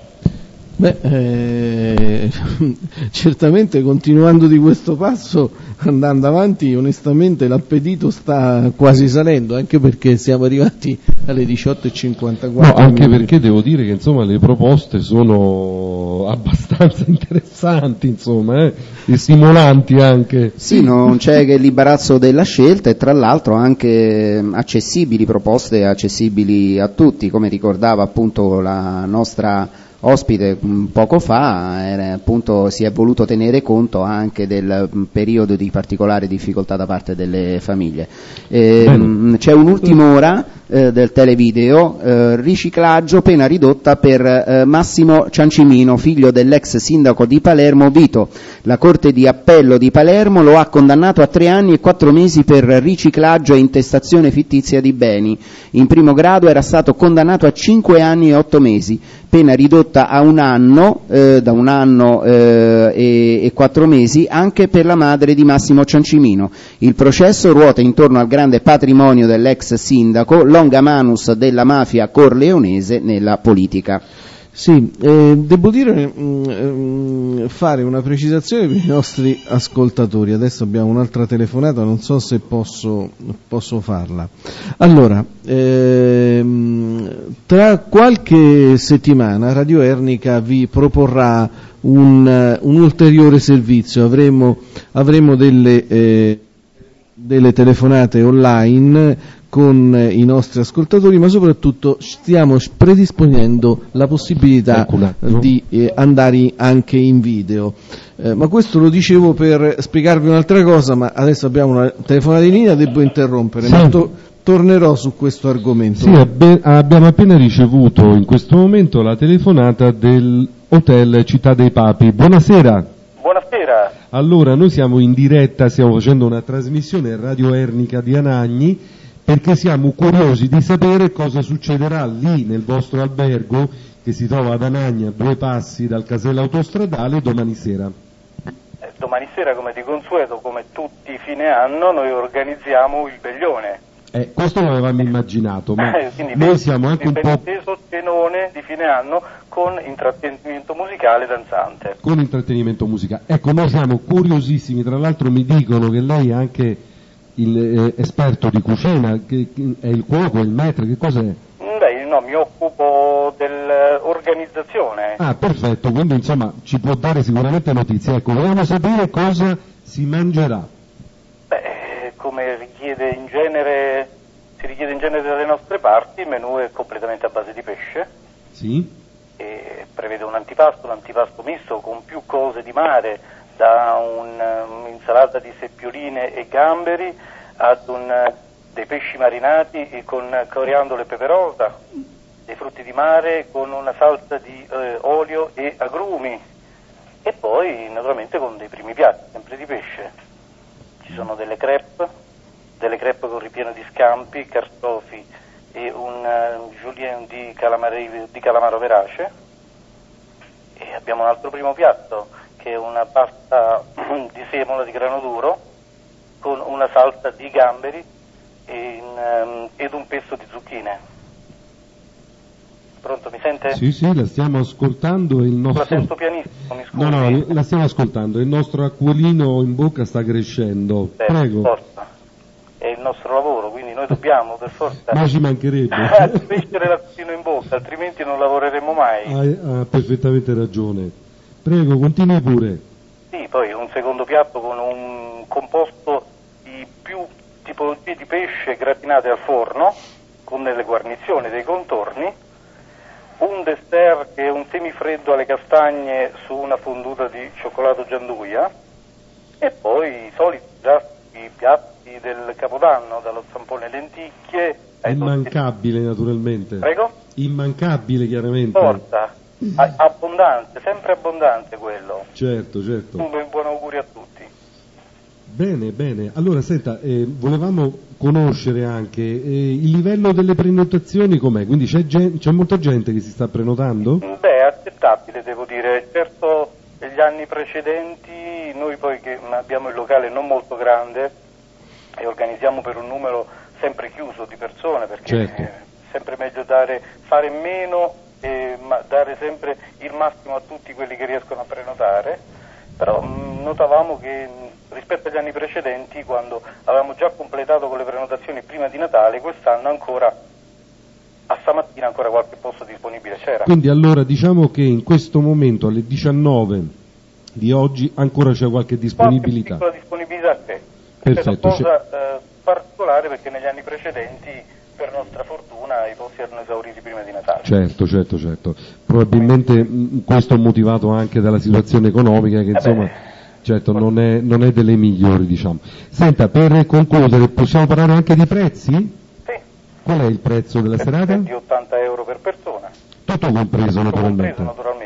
Certamente continuando di questo passo, andando avanti, onestamente l'appetito sta quasi salendo, anche perché siamo arrivati alle 18:54. No, anche perché devo dire che insomma le proposte sono abbastanza interessanti, insomma, e stimolanti anche. Sì, non c'è che l'imbarazzo della scelta, e tra l'altro anche accessibili, proposte accessibili a tutti, come ricordava appunto la nostra ospite poco fa, appunto si è voluto tenere conto anche del periodo di particolare difficoltà da parte delle famiglie. C'è un'ultima ora del televideo, riciclaggio, pena ridotta per Massimo Ciancimino, figlio dell'ex sindaco di Palermo Vito. La Corte di Appello di Palermo lo ha condannato a 3 anni e 4 mesi per riciclaggio e intestazione fittizia di beni. In primo grado era stato condannato a 5 anni e 8 mesi. pena ridotta a un anno, da un anno e 4 mesi, anche per la madre di Massimo Ciancimino. Il processo ruota intorno al grande patrimonio dell'ex sindaco, longa manus della mafia corleonese nella politica. Sì, devo dire, fare una precisazione per i nostri ascoltatori. Adesso abbiamo un'altra telefonata, non so se posso farla. Allora, tra qualche settimana Radio Ernica vi proporrà un ulteriore servizio. Avremo delle telefonate online con i nostri ascoltatori, ma soprattutto stiamo predisponendo la possibilità di andare anche in video. Ma questo lo dicevo per spiegarvi un'altra cosa, ma adesso abbiamo una telefonata in linea, devo interrompere, ma tornerò su questo argomento. Sì, abbiamo appena ricevuto in questo momento la telefonata dell'Hotel Città dei Papi. Buonasera. Buonasera. Allora, noi siamo in diretta, stiamo facendo una trasmissione Radio Ernica di Anagni, perché siamo curiosi di sapere cosa succederà lì nel vostro albergo, che si trova ad Anagni, a 2 passi dal casello autostradale, domani sera. Domani sera, come di consueto, come tutti i fine anno, noi organizziamo il veglione. Questo l'avevamo immaginato, ma noi siamo anche un po'... Il tenone di fine anno con intrattenimento musicale danzante. Con intrattenimento musicale. Ecco, noi siamo curiosissimi, tra l'altro mi dicono che lei è anche esperto di cucina, che è il cuoco, il maître, che cos'è? Beh, no, mi occupo dell'organizzazione. Ah, perfetto, quindi insomma ci può dare sicuramente notizie. Ecco, vogliamo sapere cosa si mangerà. Beh, come si richiede in genere dalle nostre parti, il menù è completamente a base di pesce. Sì. E prevede un antipasto misto con più cose di mare, da un'insalata di seppioline e gamberi ad dei pesci marinati con coriandolo e peperosa, dei frutti di mare con una salsa di olio e agrumi, e poi naturalmente con dei primi piatti sempre di pesce. Ci sono delle crepe con ripieno di scampi, cartofi e un julienne di calamaro verace, e abbiamo un altro primo piatto che è una pasta di semola di grano duro con una salsa di gamberi ed un pesto di zucchine. Pronto, mi sente? Sì, la stiamo ascoltando. La sento pianissimo, mi scusi. No, la stiamo ascoltando, il nostro acquolino in bocca sta crescendo. Prego. Forza. È il nostro lavoro, quindi noi dobbiamo per forza ma ci mancherebbe crescere l'acquolino in bocca, altrimenti non lavoreremo mai. Ha perfettamente ragione. Prego, continui pure. Sì, poi un secondo piatto con un composto di più tipologie di pesce gratinate al forno, con delle guarnizioni, dei contorni, un dessert che è un semifreddo alle castagne su una fonduta di cioccolato gianduia, e poi i soliti piatti del Capodanno, dallo zampone lenticchie... Immancabile naturalmente. Prego? Immancabile chiaramente. Forza. Abbondante, sempre abbondante quello. Certo. Un buon augurio a tutti. Bene. Allora, senta, volevamo conoscere anche il livello delle prenotazioni com'è, quindi c'è molta gente che si sta prenotando? Beh, è accettabile, devo dire. Certo, negli anni precedenti, noi poi che abbiamo il locale non molto grande e organizziamo per un numero sempre chiuso di persone, perché è sempre meglio fare meno, ma dare sempre il massimo a tutti quelli che riescono a prenotare, però notavamo che rispetto agli anni precedenti, quando avevamo già completato con le prenotazioni prima di Natale, quest'anno ancora a stamattina ancora qualche posto disponibile c'era. Quindi allora diciamo che in questo momento alle 19 di oggi ancora c'è qualche disponibilità. Qualche disponibilità c'è. Perfetto. È una cosa particolare, perché negli anni precedenti, per nostra fortuna, i posti erano esauriti prima di Natale. Certo. Probabilmente questo è motivato anche dalla situazione economica che insomma, certo, non è delle migliori, diciamo. Senta, per concludere, possiamo parlare anche di prezzi? Sì. Qual è il prezzo della serata? Di 80 euro per persona. Tutto compreso, naturalmente.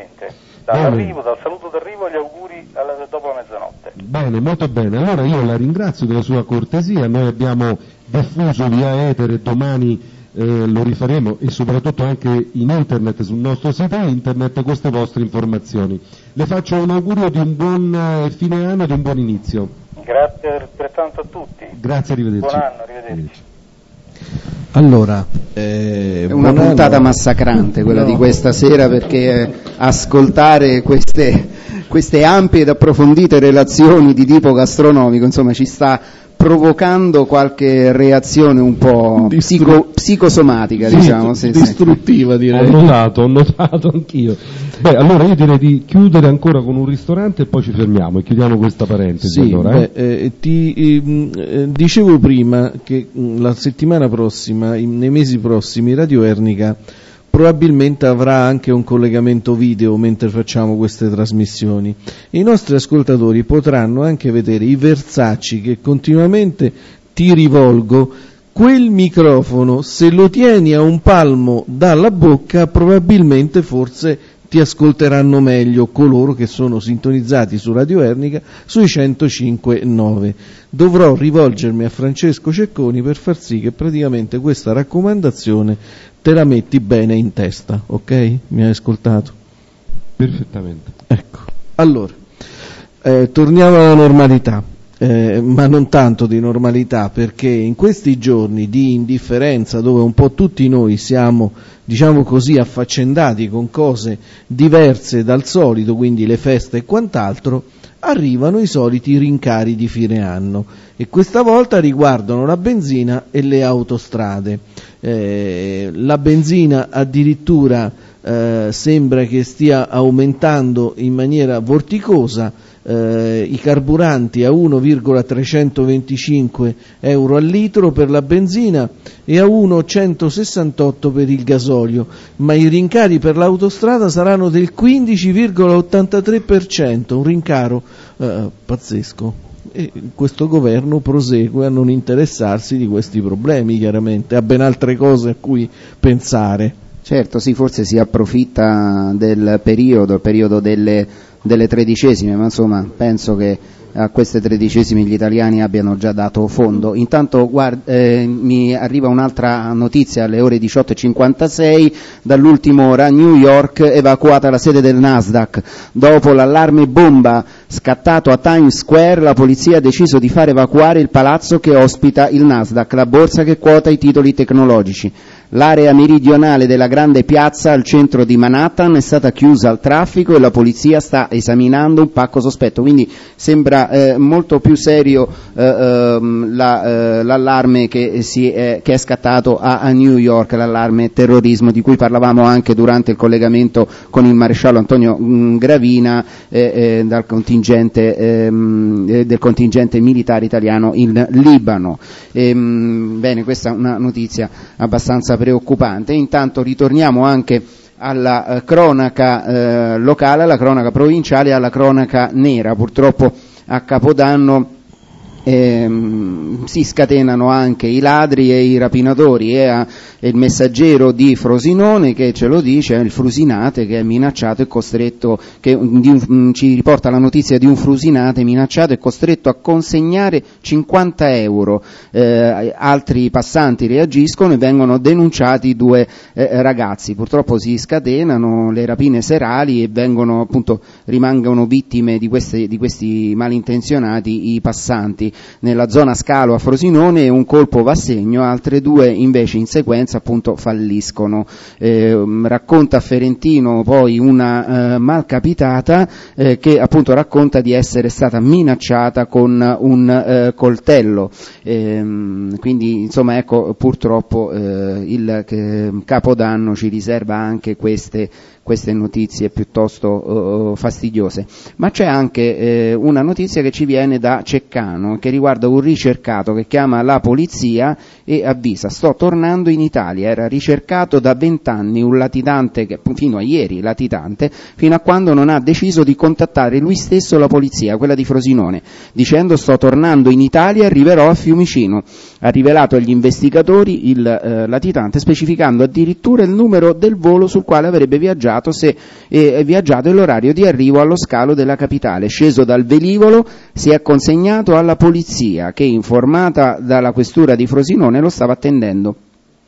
Dal saluto d'arrivo agli auguri dopo la mezzanotte. Bene, molto bene. Allora io la ringrazio della sua cortesia, noi abbiamo diffuso via etere, domani lo rifaremo, e soprattutto anche in internet, sul nostro sito internet, queste vostre informazioni. Le faccio un augurio di un buon fine anno e di un buon inizio. Grazie altrettanto a tutti. Grazie, arrivederci. Buon anno, arrivederci. Allora, è una puntata massacrante quella di questa sera, perché ascoltare queste ampie ed approfondite relazioni di tipo gastronomico, insomma, ci sta provocando qualche reazione un po' psicosomatica, diciamo. Distruttiva, direi. Ho notato anch'io. Beh, allora io direi di chiudere ancora con un ristorante e poi ci fermiamo e chiudiamo questa parentesi. Sì, allora, dicevo prima che la settimana prossima, nei mesi prossimi, Radio Ernica probabilmente avrà anche un collegamento video mentre facciamo queste trasmissioni. I nostri ascoltatori potranno anche vedere i versacci che continuamente ti rivolgo. Quel microfono, se lo tieni a un palmo dalla bocca, probabilmente forse ti ascolteranno meglio coloro che sono sintonizzati su Radio Ernica sui 105.9. Dovrò rivolgermi a Francesco Cecconi per far sì che praticamente questa raccomandazione te la metti bene in testa, ok? Mi hai ascoltato? Perfettamente. Ecco, allora, torniamo alla normalità, ma non tanto di normalità, perché in questi giorni di indifferenza, dove un po' tutti noi siamo, diciamo così, affaccendati con cose diverse dal solito, quindi le feste e quant'altro, arrivano i soliti rincari di fine anno, e questa volta riguardano la benzina e le autostrade. La benzina addirittura sembra che stia aumentando in maniera vorticosa, i carburanti a 1,325 euro al litro per la benzina e a 1,168 per il gasolio, ma i rincari per l'autostrada saranno del 15,83%, un rincaro pazzesco. E questo governo prosegue a non interessarsi di questi problemi, chiaramente, ha ben altre cose a cui pensare. Certo, sì, forse si approfitta del periodo delle tredicesime, ma insomma penso che a queste tredicesime gli italiani abbiano già dato fondo. Intanto mi arriva un'altra notizia alle ore 18:56, dall'ultima ora: New York evacuata la sede del Nasdaq. Dopo l'allarme bomba scattato a Times Square, la polizia ha deciso di far evacuare il palazzo che ospita il Nasdaq, la borsa che quota i titoli tecnologici. L'area meridionale della grande piazza al centro di Manhattan è stata chiusa al traffico e la polizia sta esaminando un pacco sospetto, quindi sembra molto più serio l'allarme che è scattato a New York, l'allarme terrorismo di cui parlavamo anche durante il collegamento con il maresciallo Antonio Gravina del contingente militare italiano in Libano. Bene, questa è una notizia abbastanza preoccupante. Intanto ritorniamo anche alla cronaca locale, alla cronaca provinciale, alla cronaca nera. Purtroppo a Capodanno si scatenano anche i ladri e i rapinatori, e il Messaggero di Frosinone che ce lo dice, il Frusinate che è minacciato e costretto, ci riporta la notizia di un Frusinate minacciato e costretto a consegnare 50 euro. Altri passanti reagiscono e vengono denunciati 2 ragazzi. Purtroppo si scatenano le rapine serali e rimangono vittime di questi malintenzionati i passanti. Nella zona Scalo a Frosinone un colpo va a segno, altre 2 invece in sequenza falliscono. Racconta Ferentino poi una malcapitata che appunto racconta di essere stata minacciata con un coltello. Quindi insomma, ecco, purtroppo il Capodanno ci riserva anche queste notizie piuttosto fastidiose. Ma c'è anche una notizia che ci viene da Ceccano, che riguarda un ricercato che chiama la polizia e avvisa: sto tornando in Italia. Era ricercato da 20 anni, un latitante che fino a ieri latitante, fino a quando non ha deciso di contattare lui stesso la polizia, quella di Frosinone, dicendo: sto tornando in Italia, arriverò a Fiumicino. Ha rivelato agli investigatori il latitante, specificando addirittura il numero del volo sul quale avrebbe viaggiato e l'orario di arrivo allo scalo della capitale. Sceso dal velivolo si è consegnato alla polizia che, informata dalla questura di Frosinone, lo stava attendendo.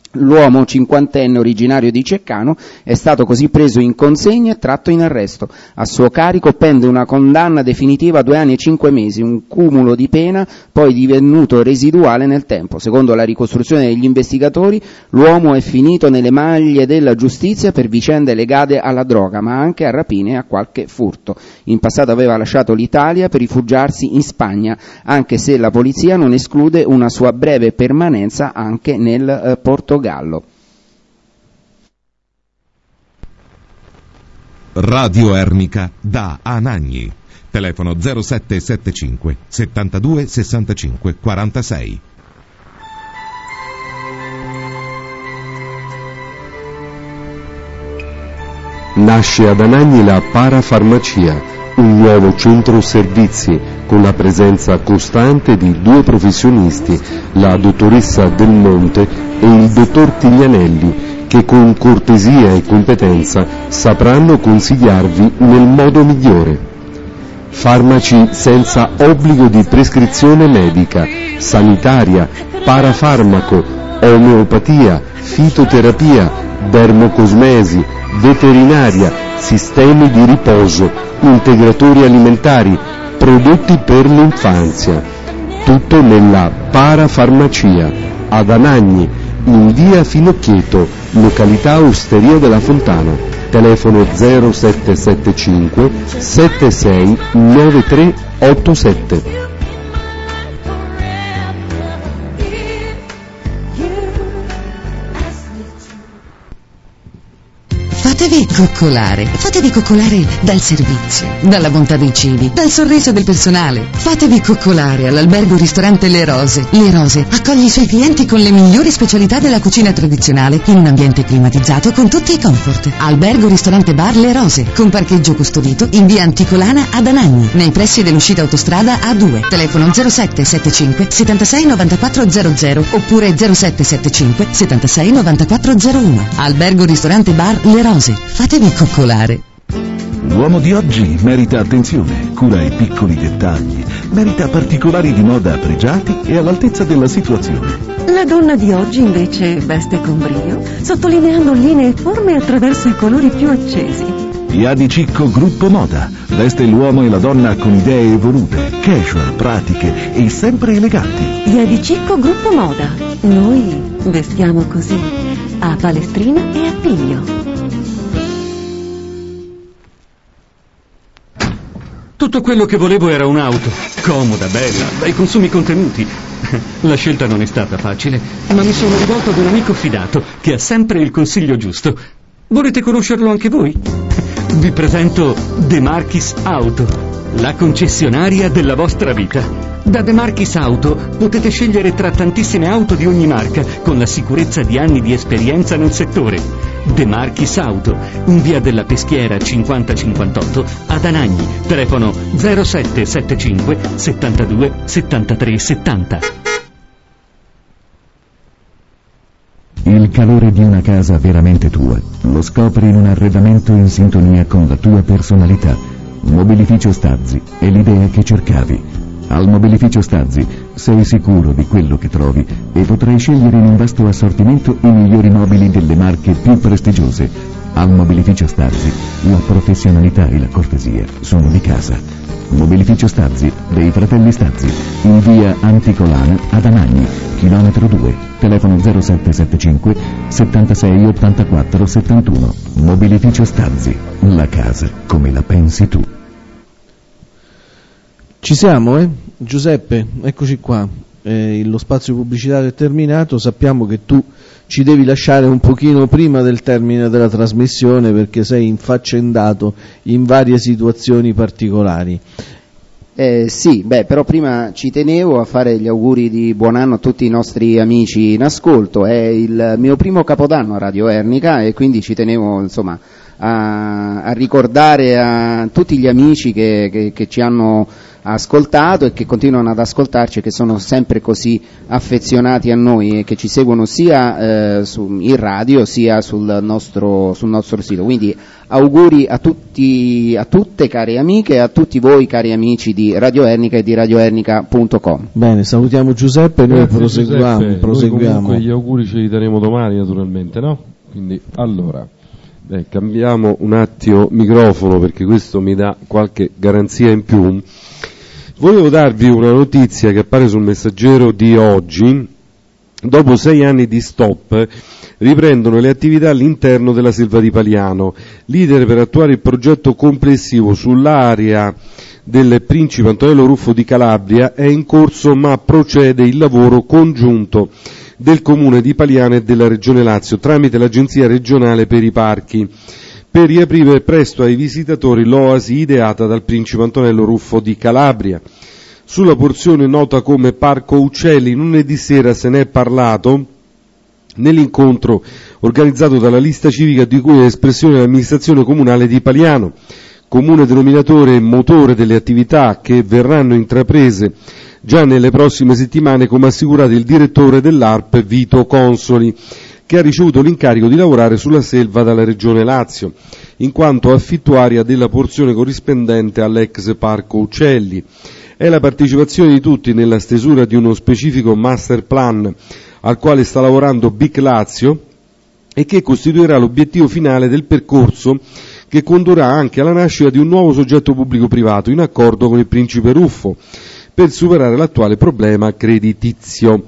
L'uomo cinquantenne originario di Ceccano è stato così preso in consegna e tratto in arresto. A suo carico pende una condanna definitiva a 2 anni e 5 mesi, un cumulo di pena poi divenuto residuale nel tempo. Secondo la ricostruzione degli investigatori, l'uomo è finito nelle maglie della giustizia per vicende legate alla droga, ma anche a rapine e a qualche furto. In passato aveva lasciato l'Italia per rifugiarsi in Spagna, anche se la polizia non esclude una sua breve permanenza anche nel Portogallo. Radio Ermica da Anagni. Telefono 0775 72 65 46. Nasce ad Anagni la Parafarmacia, un nuovo centro servizi con la presenza costante di 2 professionisti, la dottoressa Del Monte e il dottor Tiglianelli, che con cortesia e competenza sapranno consigliarvi nel modo migliore. Farmaci senza obbligo di prescrizione medica, sanitaria, parafarmaco, omeopatia, fitoterapia, dermocosmesi, veterinaria, sistemi di riposo, integratori alimentari, prodotti per l'infanzia. Tutto nella Parafarmacia, ad Anagni, in via Finocchieto, località Osteria della Fontana. Telefono 0775 76 9387. Fatevi coccolare dal servizio, dalla bontà dei cibi, dal sorriso del personale. Fatevi coccolare all'albergo ristorante Le Rose. Le Rose accoglie i suoi clienti con le migliori specialità della cucina tradizionale in un ambiente climatizzato con tutti i comfort. Albergo ristorante bar Le Rose, con parcheggio custodito in via Anticolana ad Anagni, nei pressi dell'uscita autostrada A2. Telefono 0775 76 94 00 oppure 0775 76 94 01. Albergo ristorante bar Le Rose. Fatevi coccolare. L'uomo di oggi merita attenzione, cura i piccoli dettagli, merita particolari di moda pregiati e all'altezza della situazione. La donna di oggi invece veste con brio, sottolineando linee e forme attraverso i colori più accesi. Via di Cicco Gruppo Moda veste l'uomo e la donna con idee evolute, casual, pratiche e sempre eleganti. Via di Cicco Gruppo Moda. Noi vestiamo così, a Palestrina e a Piglio. Tutto quello che volevo era un'auto, comoda, bella, dai consumi contenuti. La scelta non è stata facile, ma mi sono rivolto ad un amico fidato che ha sempre il consiglio giusto. Volete conoscerlo anche voi? Vi presento De Marchis Auto, la concessionaria della vostra vita. Da De Marchis Auto potete scegliere tra tantissime auto di ogni marca, con la sicurezza di anni di esperienza nel settore. De Marchis Auto, in via della Peschiera 5058 ad Anagni. Telefono 0775 72 73 70. Il calore di una casa veramente tua lo scopri in un arredamento in sintonia con la tua personalità. Mobilificio Stazzi è l'idea che cercavi. Al Mobilificio Stazzi sei sicuro di quello che trovi e potrai scegliere in un vasto assortimento i migliori mobili delle marche più prestigiose. Al Mobilificio Stazzi la professionalità e la cortesia sono di casa. Mobilificio Stazzi dei fratelli Stazzi, in via Anticolana ad Anagni, chilometro 2, telefono 0775 76 84 71. Mobilificio Stazzi, la casa come la pensi tu. Ci siamo, Giuseppe, eccoci qua. Lo spazio pubblicitario è terminato. Sappiamo che tu ci devi lasciare un pochino prima del termine della trasmissione perché sei infaccendato in varie situazioni particolari. Sì, però prima ci tenevo a fare gli auguri di buon anno a tutti i nostri amici in ascolto. È il mio primo capodanno a Radio Ernica e quindi ci tenevo, insomma, a ricordare a tutti gli amici che ci hanno ascoltato e che continuano ad ascoltarci e che sono sempre così affezionati a noi e che ci seguono sia in radio sia sul nostro sito. Quindi auguri a tutti, a tutte cari amiche e a tutti voi cari amici di Radio Ernica e di radioernica.com. Bene, salutiamo Giuseppe e noi proseguiamo. Noi comunque gli auguri ce li daremo domani naturalmente, no? Quindi allora cambiamo un attimo microfono perché questo mi dà qualche garanzia in più. Volevo darvi una notizia che appare sul Messaggero di oggi. Dopo 6 anni di stop riprendono le attività all'interno della Selva di Paliano. L'iter per attuare il progetto complessivo sull'area del Principe Antonello Ruffo di Calabria è in corso, ma procede il lavoro congiunto del Comune di Paliano e della Regione Lazio tramite l'Agenzia regionale per i parchi, per riaprire presto ai visitatori l'oasi ideata dal Principe Antonello Ruffo di Calabria. Sulla porzione nota come Parco Uccelli lunedì sera se ne è parlato nell'incontro organizzato dalla lista civica di cui è espressione l'amministrazione comunale di Paliano, comune denominatore e motore delle attività che verranno intraprese già nelle prossime settimane, come assicurato il direttore dell'ARP Vito Consoli, che ha ricevuto l'incarico di lavorare sulla selva dalla Regione Lazio, in quanto affittuaria della porzione corrispondente all'ex Parco Uccelli. È la partecipazione di tutti nella stesura di uno specifico master plan al quale sta lavorando BIC Lazio e che costituirà l'obiettivo finale del percorso che condurrà anche alla nascita di un nuovo soggetto pubblico-privato in accordo con il Principe Ruffo per superare l'attuale problema creditizio.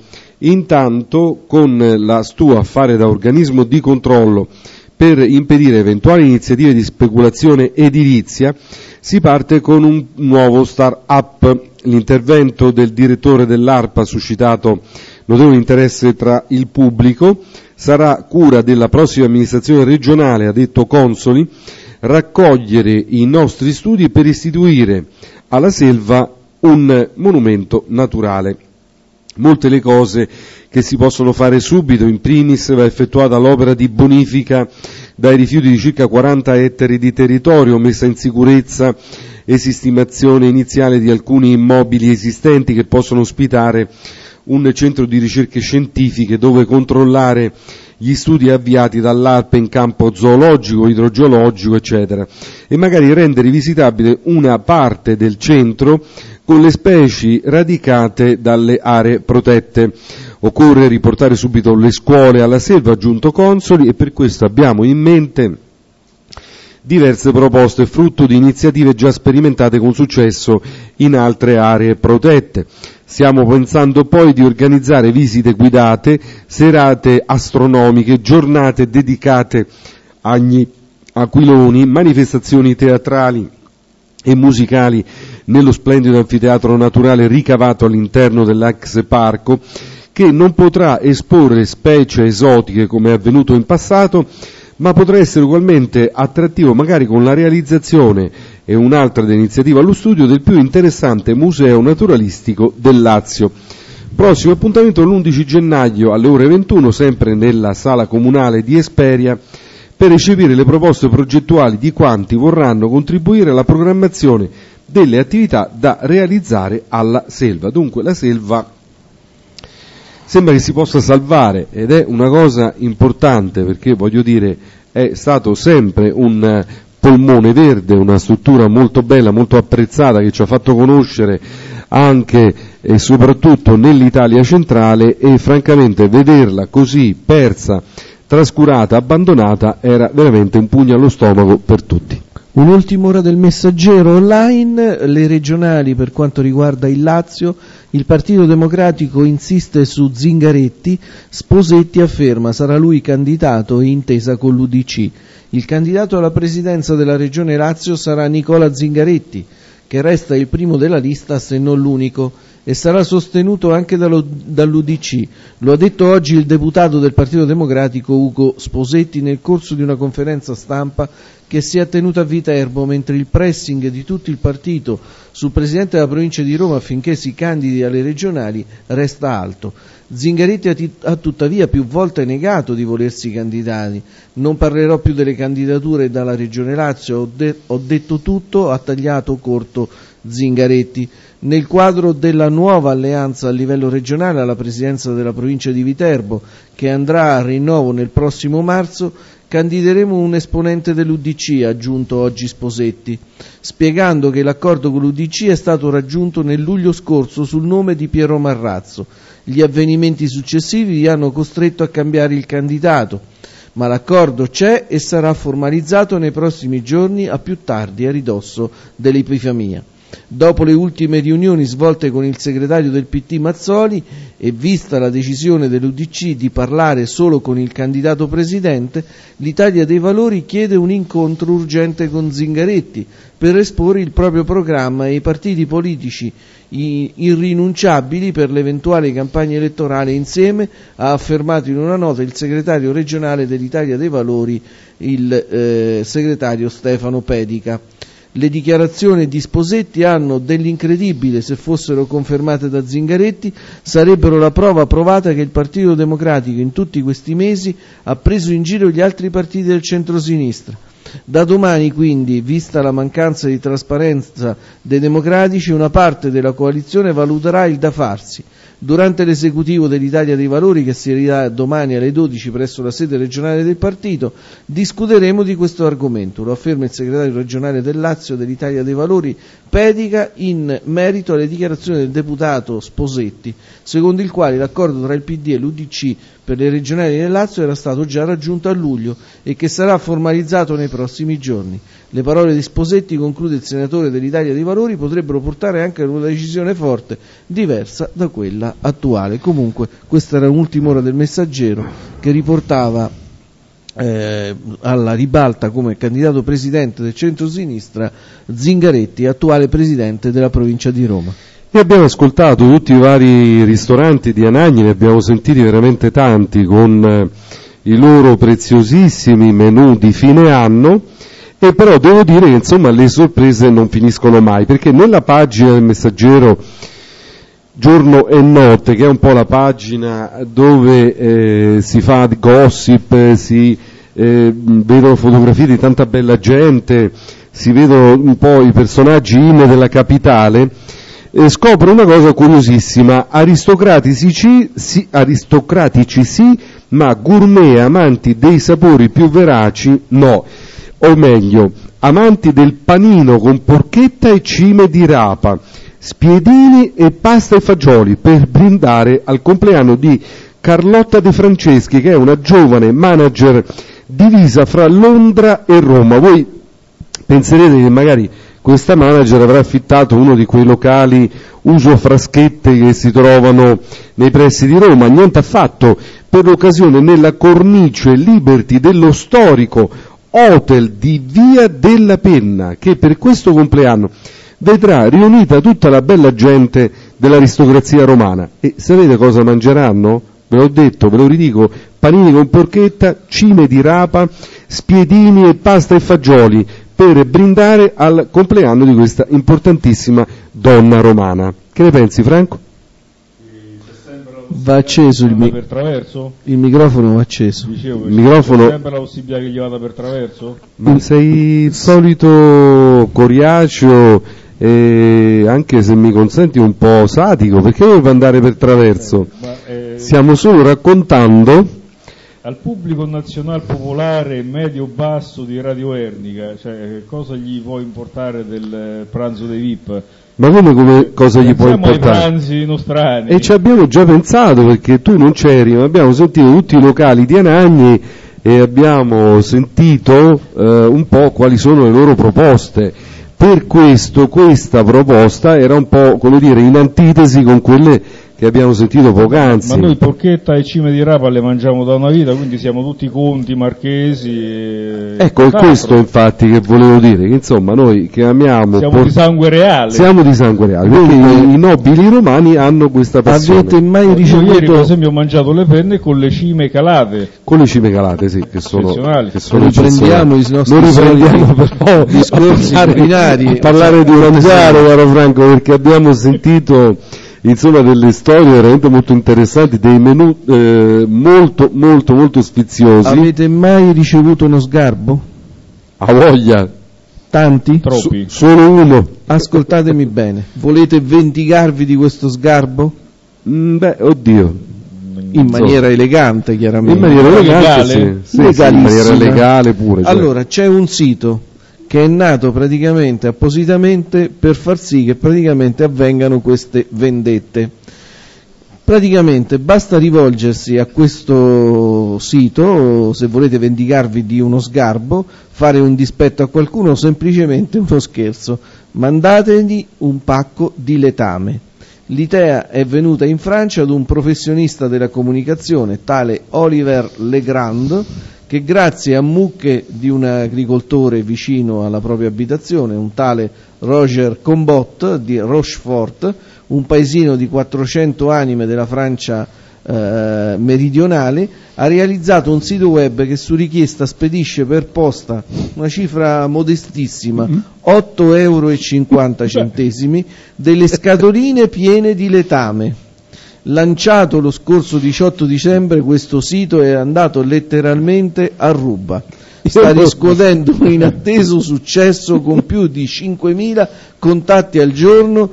Intanto, con la STU a fare da organismo di controllo per impedire eventuali iniziative di speculazione edilizia, si parte con un nuovo start-up. L'intervento del direttore dell'ARP ha suscitato notevole interesse tra il pubblico. Sarà cura della prossima amministrazione regionale, ha detto Consoli, raccogliere i nostri studi per istituire alla selva un monumento naturale. Molte le cose che si possono fare subito. In primis va effettuata l'opera di bonifica dai rifiuti di circa 40 ettari di territorio, messa in sicurezza e sistemazione iniziale di alcuni immobili esistenti che possono ospitare un centro di ricerche scientifiche dove controllare gli studi avviati dall'ARP in campo zoologico, idrogeologico, eccetera, e magari rendere visitabile una parte del centro con le specie radicate dalle aree protette. Occorre riportare subito le scuole alla selva, ha aggiunto Consoli, e per questo abbiamo in mente diverse proposte frutto di iniziative già sperimentate con successo in altre aree protette. Stiamo pensando poi di organizzare visite guidate, serate astronomiche, giornate dedicate agli aquiloni, manifestazioni teatrali e musicali nello splendido anfiteatro naturale ricavato all'interno dell'ex parco, che non potrà esporre specie esotiche come è avvenuto in passato, ma potrà essere ugualmente attrattivo magari con la realizzazione e un'altra iniziativa allo studio del più interessante museo naturalistico del Lazio. Prossimo appuntamento l'11 gennaio alle ore 21, sempre nella sala comunale di Esperia, per recepire le proposte progettuali di quanti vorranno contribuire alla programmazione delle attività da realizzare alla selva. Dunque la selva sembra che si possa salvare, ed è una cosa importante, perché voglio dire è stato sempre un polmone verde, una struttura molto bella, molto apprezzata, che ci ha fatto conoscere anche e soprattutto nell'Italia centrale, e francamente vederla così persa, trascurata, abbandonata era veramente un pugno allo stomaco per tutti. Un'ultima ora del Messaggero online, le regionali per quanto riguarda il Lazio. Il Partito Democratico insiste su Zingaretti, Sposetti afferma sarà lui candidato e intesa con l'UDC. Il candidato alla presidenza della Regione Lazio sarà Nicola Zingaretti, che resta il primo della lista se non l'unico, e sarà sostenuto anche dall'UDC. Lo ha detto oggi il deputato del Partito Democratico Ugo Sposetti nel corso di una conferenza stampa che si è tenuto a Viterbo, mentre il pressing di tutto il partito sul Presidente della Provincia di Roma affinché si candidi alle regionali resta alto. Zingaretti ha tuttavia più volte negato di volersi candidare. Non parlerò più delle candidature dalla Regione Lazio, ho detto tutto, ha tagliato corto Zingaretti. Nel quadro della nuova alleanza a livello regionale alla presidenza della provincia di Viterbo, che andrà a rinnovo nel prossimo marzo, candideremo un esponente dell'UDC, ha aggiunto oggi Sposetti, spiegando che l'accordo con l'UDC è stato raggiunto nel luglio scorso sul nome di Piero Marrazzo. Gli avvenimenti successivi li hanno costretto a cambiare il candidato, ma l'accordo c'è e sarà formalizzato nei prossimi giorni, a più tardi a ridosso dell'Epifania. Dopo le ultime riunioni svolte con il segretario del PT Mazzoli e vista la decisione dell'UDC di parlare solo con il candidato presidente, l'Italia dei Valori chiede un incontro urgente con Zingaretti per esporre il proprio programma e i partiti politici irrinunciabili per l'eventuale campagna elettorale insieme, ha affermato in una nota il segretario regionale dell'Italia dei Valori, il segretario Stefano Pedica. Le dichiarazioni di Sposetti hanno dell'incredibile, se fossero confermate da Zingaretti, sarebbero la prova provata che il Partito Democratico in tutti questi mesi ha preso in giro gli altri partiti del centrosinistra. Da domani, quindi, vista la mancanza di trasparenza dei democratici, una parte della coalizione valuterà il da farsi. Durante l'esecutivo dell'Italia dei Valori, che si riunirà domani alle 12 presso la sede regionale del partito, discuteremo di questo argomento, lo afferma il segretario regionale del Lazio dell'Italia dei Valori, Pedica, in merito alle dichiarazioni del deputato Sposetti, secondo il quale l'accordo tra il PD e l'UDC per le regionali del Lazio era stato già raggiunto a luglio e che sarà formalizzato nei prossimi giorni. Le parole di Sposetti, conclude il senatore dell'Italia dei Valori, potrebbero portare anche ad una decisione forte, diversa da quella attuale. Comunque, questa era l'ultima ora del Messaggero, che riportava alla ribalta come candidato presidente del centro-sinistra Zingaretti, attuale presidente della provincia di Roma. E abbiamo ascoltato tutti i vari ristoranti di Anagni, ne abbiamo sentiti veramente tanti con i loro preziosissimi menù di fine anno, e però devo dire che insomma le sorprese non finiscono mai, perché nella pagina del Messaggero Giorno e Notte, che è un po' la pagina dove si fa gossip, si vedono fotografie di tanta bella gente, si vedono un po' i personaggi in della capitale, scopro una cosa curiosissima: aristocratici sì, ma gourmet amanti dei sapori più veraci no, o meglio, amanti del panino con porchetta e cime di rapa, spiedini e pasta e fagioli per brindare al compleanno di Carlotta De Franceschi, che è una giovane manager divisa fra Londra e Roma. Voi penserete che magari questa manager avrà affittato uno di quei locali uso fraschette che si trovano nei pressi di Roma. Niente affatto. Per l'occasione, nella cornice Liberty dello storico hotel di Via della Penna, che per questo compleanno vedrà riunita tutta la bella gente dell'aristocrazia romana. E sapete cosa mangeranno? Ve l'ho detto, ve lo ridico: panini con porchetta, cime di rapa, spiedini e pasta e fagioli per brindare al compleanno di questa importantissima donna romana. Che ne pensi, Franco? Va acceso il microfono, va acceso. Dicevo, il microfono. C'è sempre la possibilità che gli vada per traverso? Ma sei il solito coriaceo e anche, se mi consenti, un po' satico, perché deve andare per traverso? Stiamo solo raccontando al pubblico nazional popolare medio-basso di Radio Ernica, cioè cosa gli puoi importare del pranzo dei VIP? Ma come cosa gli puoi importare? Ai pranzi nostrani. E ci abbiamo già pensato, perché tu non c'eri, ma abbiamo sentito tutti i locali di Anagni e abbiamo sentito un po' quali sono le loro proposte. Per questo questa proposta era un po', come dire, in antitesi con quelle che abbiamo sentito poc'anzi. Ma noi porchetta e cime di rapa le mangiamo da una vita, quindi siamo tutti conti, marchesi. Ecco, è questo infatti che volevo dire, che insomma noi che amiamo... Siamo di sangue reale. Siamo di sangue reale, perché i nobili romani hanno questa passione. Avete mai ricevuto... Io ieri per esempio ho mangiato le penne con le cime calate. Con le cime calate, sì, che sono riprendiamo i nostri però discorsi culinari. Parlare di mangiare, caro Franco, perché abbiamo sentito insomma delle storie veramente molto interessanti, dei menù molto sfiziosi. Avete mai ricevuto uno sgarbo? A voglia. Tanti? Troppi. Solo uno. Ascoltatemi bene, volete vendicarvi di questo sgarbo? Beh, oddio. In maniera elegante, chiaramente. In maniera elegante, sì, in maniera legale pure. Cioè. Allora, c'è un sito che è nato praticamente appositamente per far sì che praticamente avvengano queste vendette. Praticamente basta rivolgersi a questo sito se volete vendicarvi di uno sgarbo, fare un dispetto a qualcuno o semplicemente uno scherzo. Mandategli un pacco di letame. L'idea è venuta in Francia ad un professionista della comunicazione, tale Oliver Legrand, che grazie a mucche di un agricoltore vicino alla propria abitazione, un tale Roger Combot di Rochefort, un paesino di 400 anime della Francia meridionale, ha realizzato un sito web che su richiesta spedisce per posta una cifra modestissima, 8,50 €, delle scatoline piene di letame. Lanciato lo scorso 18 dicembre, questo sito è andato letteralmente a ruba. Sta riscuotendo un inatteso successo con più di 5.000 contatti al giorno,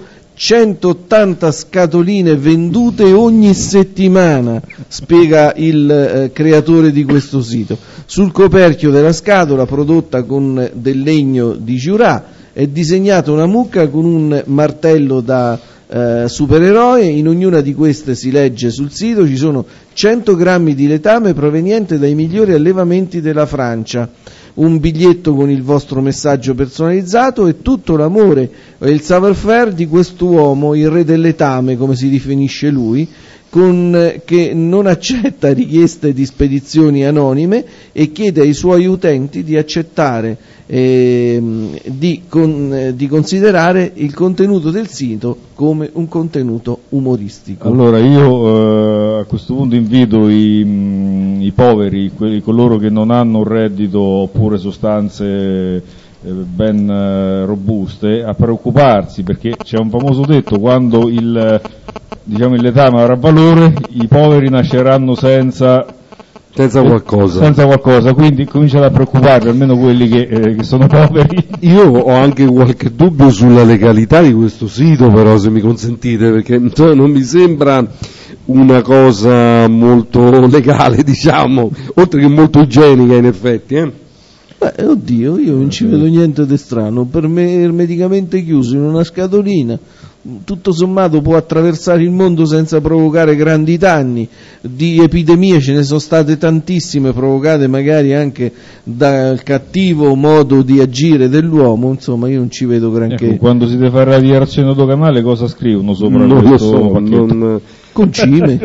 180 scatoline vendute ogni settimana, spiega il creatore di questo sito. Sul coperchio della scatola, prodotta con del legno di Jura, è disegnata una mucca con un martello da supereroe. In ognuna di queste, si legge sul sito, ci sono 100 grammi di letame proveniente dai migliori allevamenti della Francia, un biglietto con il vostro messaggio personalizzato e tutto l'amore e il savoir-faire di quest'uomo, il re del letame, come si definisce lui, che non accetta richieste di spedizioni anonime e chiede ai suoi utenti di accettare di considerare il contenuto del sito come un contenuto umoristico. Allora io a questo punto invito i poveri, coloro che non hanno un reddito oppure sostanze ben robuste, a preoccuparsi, perché c'è un famoso detto: quando il letame avrà valore, i poveri nasceranno senza qualcosa, quindi cominciate a preoccuparvi, almeno quelli che sono poveri. Io ho anche qualche dubbio sulla legalità di questo sito, però, se mi consentite, perché non mi sembra una cosa molto legale, diciamo, oltre che molto igienica in effetti, Beh, oddio, io non ci vedo niente di strano. Per me ermeticamente chiuso in una scatolina, tutto sommato può attraversare il mondo senza provocare grandi danni. Di epidemie ce ne sono state tantissime, provocate magari anche dal cattivo modo di agire dell'uomo. Insomma, io non ci vedo granché. Ecco, quando si deve fare la dichiarazione doganale, cosa scrivono sopra? Non lo so, concime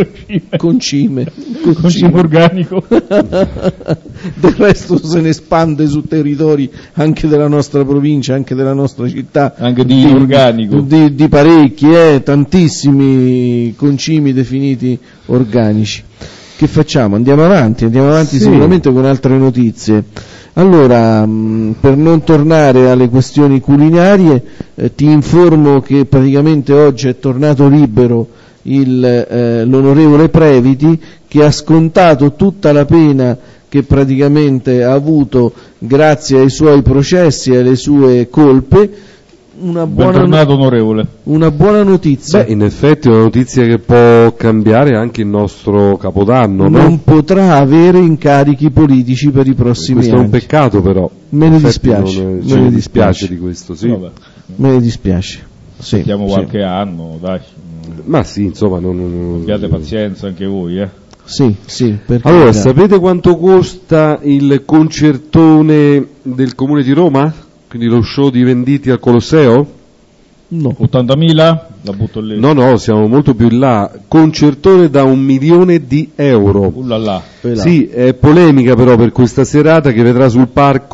organico. Del resto se ne espande su territori anche della nostra provincia, anche della nostra città, anche di organico, di parecchi, tantissimi concimi definiti organici. Che facciamo? Andiamo avanti sì. Sicuramente con altre notizie. Allora, per non tornare alle questioni culinarie, ti informo che praticamente oggi è tornato libero l'onorevole Previti, che ha scontato tutta la pena che praticamente ha avuto grazie ai suoi processi e alle sue colpe. Bentornato onorevole. Una buona notizia. Beh, in effetti è una notizia che può cambiare anche il nostro Capodanno, no? Non potrà avere incarichi politici per i prossimi anni. Questo è un peccato, però. Me ne dispiace. Me ne dispiace di questo, sì. Vabbè. Me ne dispiace. Sì, Mettiamo qualche anno, dai. Ma sì, insomma, abbiate pazienza anche voi, Sì. Allora, sapete quanto costa il concertone del Comune di Roma? Quindi lo show di Venditti al Colosseo? No. 80.000? La butto lì. No, siamo molto più in là. Concertone da €1 milione. Sì, è polemica però per questa serata, che vedrà sul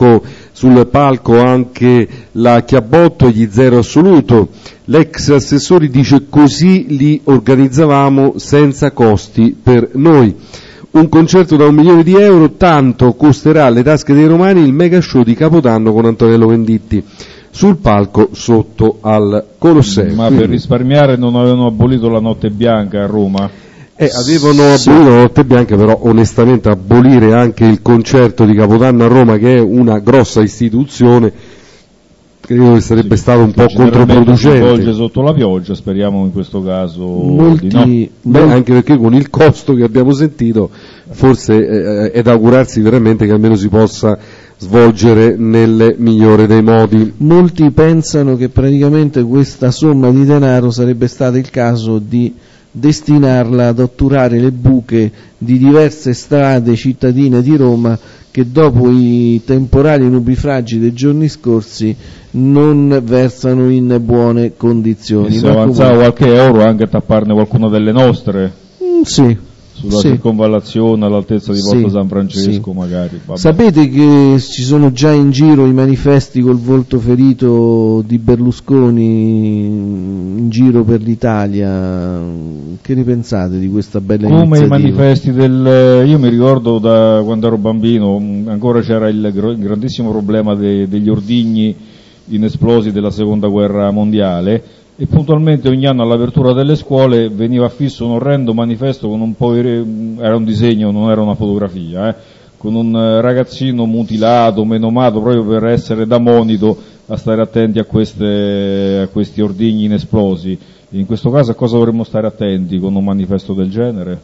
palco anche la Chiabotto e gli Zero Assoluto. L'ex assessore dice: così li organizzavamo senza costi per noi. Un concerto da €1 milione, tanto costerà alle tasche dei romani il mega show di Capodanno con Antonello Venditti sul palco sotto al Colosseo. Ma per risparmiare non avevano abolito la notte bianca a Roma? Avevano abolito la notte bianca, però onestamente abolire anche il concerto di Capodanno a Roma, che è una grossa istituzione, credo che sarebbe stato un po' controproducente. Si svolge sotto la pioggia, speriamo in questo caso di no. Anche perché con il costo che abbiamo sentito forse è da augurarsi veramente che almeno si possa svolgere nel migliore dei modi. Molti pensano che praticamente questa somma di denaro sarebbe stato il caso di destinarla ad otturare le buche di diverse strade cittadine di Roma che dopo i temporali nubifragi dei giorni scorsi non versano in buone condizioni. E se avanzava qualche euro anche a tapparne qualcuna delle nostre? Sì. Sulla circonvallazione all'altezza di Porta San Francesco magari. Vabbè. Sapete che ci sono già in giro i manifesti col volto ferito di Berlusconi in giro per l'Italia? Che ne pensate di questa bella iniziativa? Come i manifesti io mi ricordo da quando ero bambino, ancora c'era il grandissimo problema degli ordigni inesplosi della seconda guerra mondiale, e puntualmente ogni anno all'apertura delle scuole veniva affisso un orrendo manifesto con era un disegno, non era una fotografia, con un ragazzino mutilato, menomato, proprio per essere da monito a stare attenti a questi ordigni inesplosi. In questo caso a cosa dovremmo stare attenti con un manifesto del genere?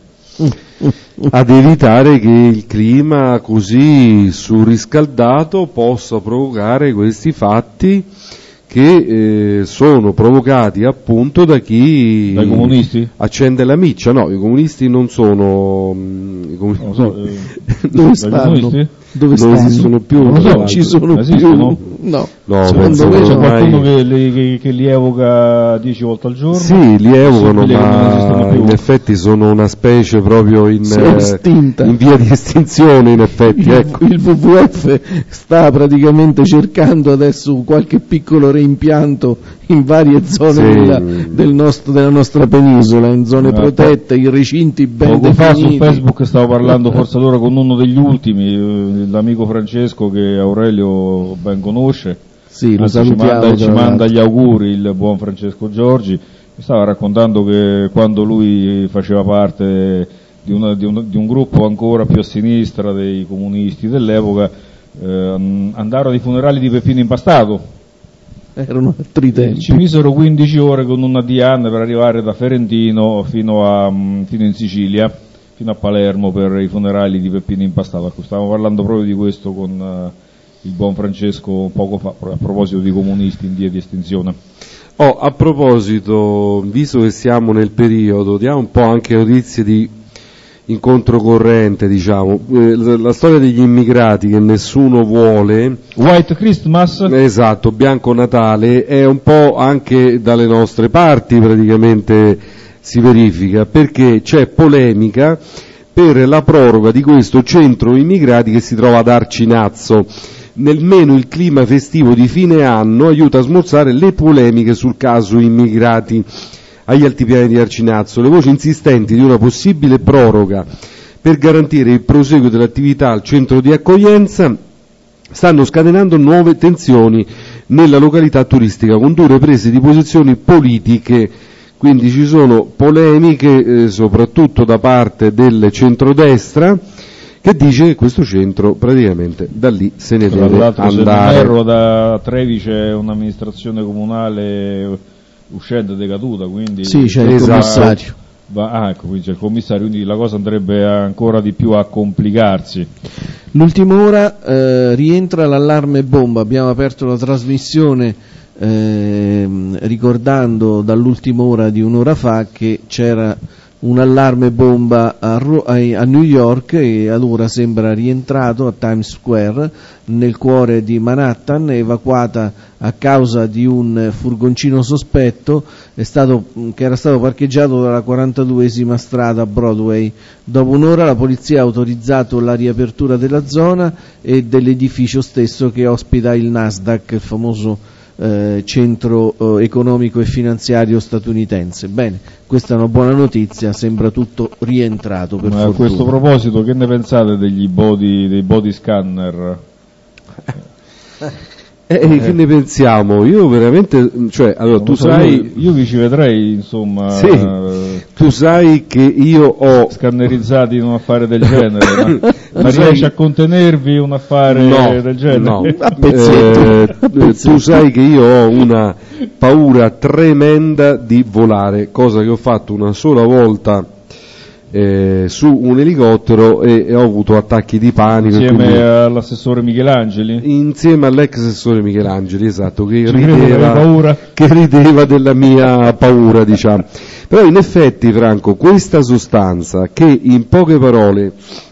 Ad evitare che il clima così surriscaldato possa provocare questi fatti che sono provocati appunto da chi dai comunisti? Accende la miccia. No, i comunisti non sono dove stanno? Dove esistono più? Non ci sono più. No, secondo me c'è qualcuno che li evoca 10 volte al giorno? Sì, li evocano, ma in effetti sono una specie proprio in via di estinzione, in effetti. Il WWF sta praticamente cercando adesso qualche piccolo reimpianto in varie zone della nostra penisola, in zone protette, in recinti ben definiti. Poco fa su Facebook stavo parlando forse allora con uno degli ultimi, l'amico Francesco che Aurelio ben conosce. Sì, lo salutiamo, ci manda gli auguri il buon Francesco Giorgi. Mi stava raccontando che quando lui faceva parte di un gruppo ancora più a sinistra dei comunisti dell'epoca, andarono ai funerali di Peppino Impastato. Erano altri tempi. Ci misero 15 ore con una Dian per arrivare da Ferentino fino in Sicilia, fino a Palermo, per i funerali di Peppino Impastato. Stavamo parlando proprio di questo con il buon Francesco poco fa, a proposito di comunisti in via di estinzione. A proposito, visto che siamo nel periodo, diamo un po' anche notizie in controcorrente, diciamo. La storia degli immigrati che nessuno vuole, White Christmas, esatto, Bianco Natale, è un po' anche dalle nostre parti praticamente si verifica, perché c'è polemica per la proroga di questo centro immigrati che si trova ad Arcinazzo. Nemmeno il clima festivo di fine anno aiuta a smorzare le polemiche sul caso immigrati agli altipiani di Arcinazzo. Le voci insistenti di una possibile proroga per garantire il proseguo dell'attività al centro di accoglienza stanno scatenando nuove tensioni nella località turistica, con dure prese di posizioni politiche. Quindi ci sono polemiche soprattutto da parte del centrodestra, che dice che questo centro praticamente da lì se ne deve andare. Se non erro, da Trevi c'è un'amministrazione comunale uscente decaduta, quindi sì, c'è il commissario. Ecco, qui c'è il commissario, quindi la cosa andrebbe ancora di più a complicarsi. L'ultima ora rientra l'allarme bomba. Abbiamo aperto la trasmissione ricordando dall'ultima ora di un'ora fa che c'era un allarme bomba a New York e allora sembra rientrato a Times Square, nel cuore di Manhattan, evacuata a causa di un furgoncino sospetto che era stato parcheggiato dalla 42esima strada Broadway. Dopo un'ora la polizia ha autorizzato la riapertura della zona e dell'edificio stesso che ospita il Nasdaq, il famoso centro economico e finanziario statunitense. Bene, questa è una buona notizia, sembra tutto rientrato per fortuna. A questo proposito, che ne pensate dei body scanner? Che ne pensiamo? Io veramente, allora tu sai, io vi ci vedrei, insomma. Sì, tu sai che io ho scannerizzati in un affare del genere, ma riesci a contenervi un affare del genere? No, a pezzetto. Tu sai che io ho una paura tremenda di volare, cosa che ho fatto una sola volta su un elicottero e ho avuto attacchi di panico. Insieme all'assessore Michelangeli? Insieme all'ex assessore Michelangeli, esatto, che rideva della mia paura, diciamo. Però in effetti, Franco, questa sostanza che in poche parole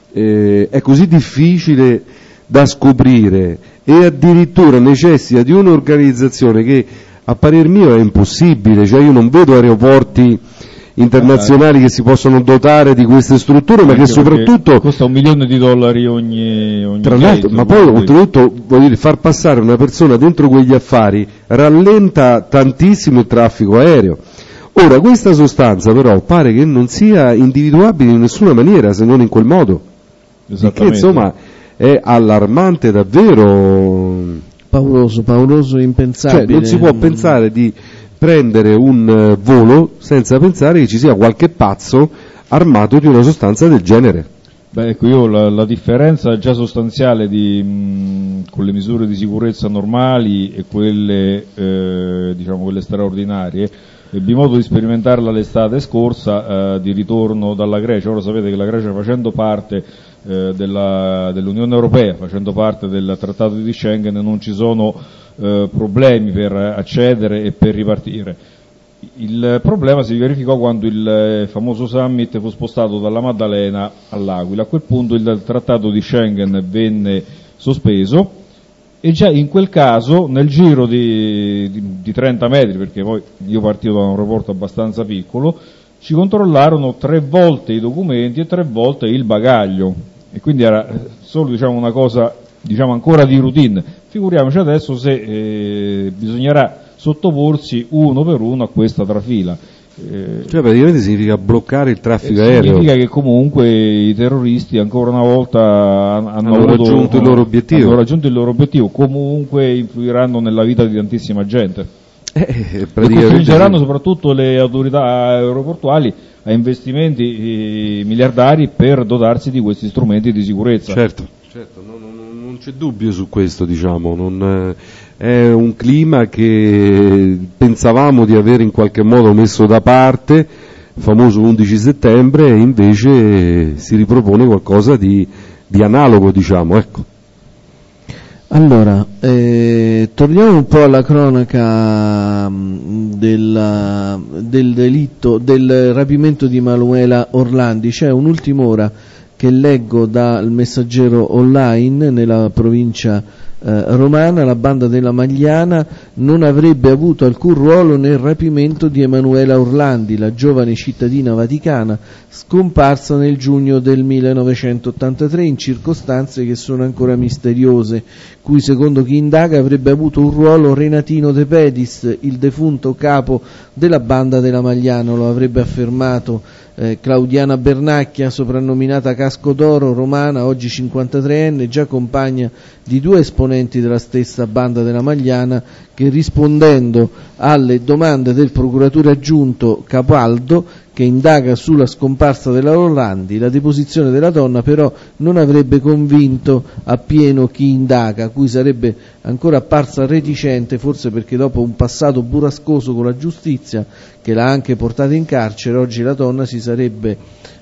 è così difficile da scoprire e addirittura necessita di un'organizzazione che a parer mio è impossibile, cioè io non vedo aeroporti internazionali che si possono dotare di queste strutture, ma che soprattutto costa $1 milione ogni tra l'altro, ma poi oltretutto voglio dire, far passare una persona dentro quegli affari rallenta tantissimo il traffico aereo. Ora, questa sostanza però pare che non sia individuabile in nessuna maniera se non in quel modo, che insomma è allarmante davvero, pauroso, impensabile. Cioè non si può pensare di prendere un volo senza pensare che ci sia qualche pazzo armato di una sostanza del genere. Beh, ecco, io la differenza già sostanziale con le misure di sicurezza normali e quelle quelle straordinarie, ebbi modo di sperimentarla l'estate scorsa di ritorno dalla Grecia. Ora sapete che la Grecia, facendo parte dell'Unione Europea, facendo parte del Trattato di Schengen, non ci sono problemi per accedere e per ripartire. Il problema si verificò quando il famoso summit fu spostato dalla Maddalena all'Aquila. A quel punto il Trattato di Schengen venne sospeso e già in quel caso, nel giro di 30 metri, perché poi io partivo da un aeroporto abbastanza piccolo, ci controllarono 3 volte i documenti e 3 volte il bagaglio, e quindi era solo una cosa ancora di routine. Figuriamoci adesso se bisognerà sottoporsi uno per uno a questa trafila. Cioè praticamente significa bloccare il traffico aereo. Significa che comunque i terroristi ancora una volta hanno raggiunto il loro obiettivo. Hanno raggiunto il loro obiettivo, comunque influiranno nella vita di tantissima gente. E costringeranno soprattutto le autorità aeroportuali a investimenti miliardari per dotarsi di questi strumenti di sicurezza. Certo, non c'è dubbio su questo, è un clima che pensavamo di aver in qualche modo messo da parte, il famoso 11 settembre, e invece si ripropone qualcosa di analogo, ecco. Allora, torniamo un po' alla cronaca del delitto, del rapimento di Manuela Orlandi. C'è un'ultima ora che leggo dal Messaggero Online nella provincia romana. La banda della Magliana non avrebbe avuto alcun ruolo nel rapimento di Emanuela Orlandi, la giovane cittadina vaticana scomparsa nel giugno del 1983 in circostanze che sono ancora misteriose, cui secondo chi indaga avrebbe avuto un ruolo Renatino De Pedis, il defunto capo della banda della Magliana. Lo avrebbe affermato Claudiana Bernacchia, soprannominata Casco d'Oro, romana, oggi 53enne, già compagna di 2 esponenti della stessa banda della Magliana, che rispondendo alle domande del procuratore aggiunto Capaldo, che indaga sulla scomparsa della Orlandi, la deposizione della donna però non avrebbe convinto appieno chi indaga, cui sarebbe ancora apparsa reticente, forse perché dopo un passato burrascoso con la giustizia che l'ha anche portata in carcere, oggi la donna si sarebbe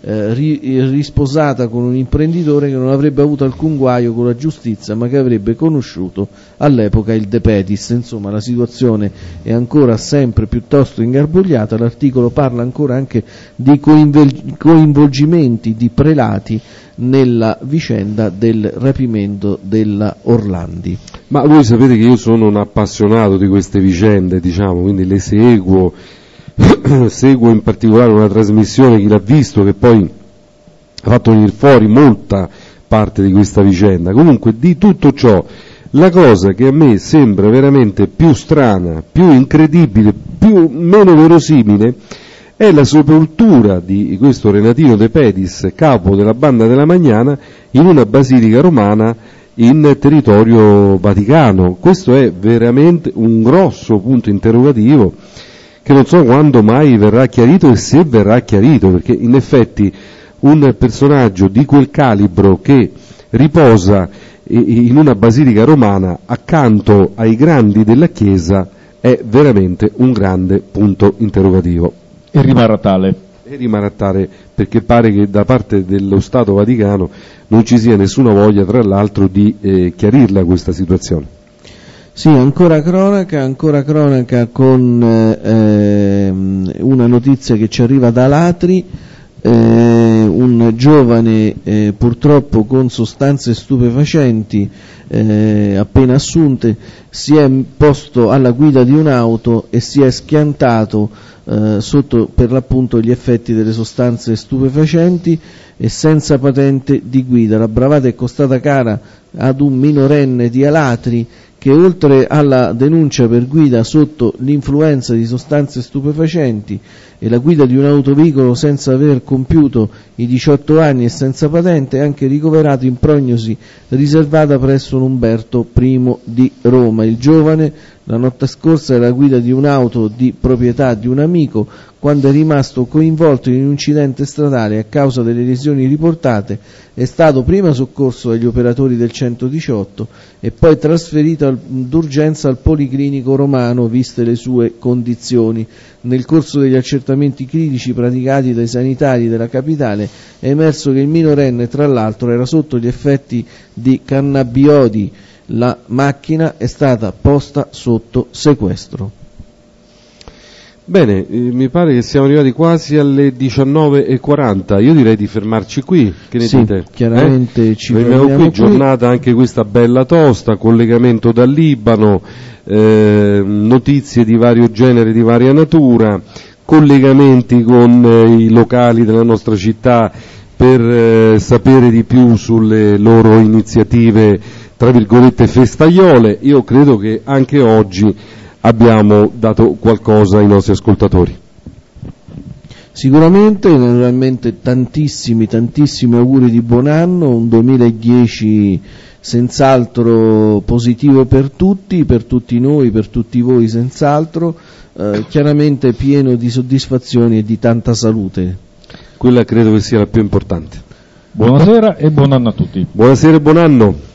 risposata con un imprenditore che non avrebbe avuto alcun guaio con la giustizia, ma che avrebbe conosciuto all'epoca il De Pedis. Insomma, la situazione è ancora sempre piuttosto ingarbugliata. L'articolo parla ancora anche anche di coinvolgimenti di prelati nella vicenda del rapimento della Orlandi. Ma voi sapete che io sono un appassionato di queste vicende, diciamo, quindi le seguo, seguo in particolare una trasmissione, chi l'ha visto, che poi ha fatto venire fuori molta parte di questa vicenda. Comunque, di tutto ciò, la cosa che a me sembra veramente più strana, più incredibile, meno verosimile, è la sepoltura di questo Renatino De Pedis, capo della banda della Magnana, in una basilica romana in territorio vaticano. Questo è veramente un grosso punto interrogativo che non so quando mai verrà chiarito e se verrà chiarito, perché in effetti un personaggio di quel calibro che riposa in una basilica romana accanto ai grandi della Chiesa è veramente un grande punto interrogativo. E rimarrà tale. Perché pare che da parte dello Stato Vaticano non ci sia nessuna voglia, tra l'altro, di chiarirla questa situazione. Sì, ancora cronaca con una notizia che ci arriva da Latri. Un giovane purtroppo con sostanze stupefacenti appena assunte si è posto alla guida di un'auto e si è schiantato sotto per l'appunto gli effetti delle sostanze stupefacenti e senza patente di guida. La bravata è costata cara ad un minorenne di Alatri che, oltre alla denuncia per guida sotto l'influenza di sostanze stupefacenti e la guida di un autoveicolo senza aver compiuto i 18 anni e senza patente, è anche ricoverato in prognosi riservata presso l'Umberto I di Roma. Il giovane la notte scorsa era alla guida di un'auto di proprietà di un amico quando è rimasto coinvolto in un incidente stradale. A causa delle lesioni riportate è stato prima soccorso dagli operatori del 118 e poi trasferito d'urgenza al Policlinico Romano viste le sue condizioni. Nel corso degli accertamenti clinici praticati dai sanitari della capitale è emerso che il minorenne, tra l'altro, era sotto gli effetti di cannabiodi. La macchina è stata posta sotto sequestro. Bene, mi pare che siamo arrivati quasi alle 19:40, io direi di fermarci qui, che ne dite? Chiaramente ci fermiamo qui, giornata anche questa bella tosta, collegamento dal Libano, notizie di vario genere, di varia natura, collegamenti con i locali della nostra città per sapere di più sulle loro iniziative, tra virgolette, festaiole. Io credo che anche oggi abbiamo dato qualcosa ai nostri ascoltatori. Sicuramente, naturalmente tantissimi auguri di buon anno, un 2010 senz'altro positivo per tutti noi, per tutti voi senz'altro, chiaramente pieno di soddisfazioni e di tanta salute. Quella credo che sia la più importante. Buonasera e buon anno a tutti. Buonasera e buon anno.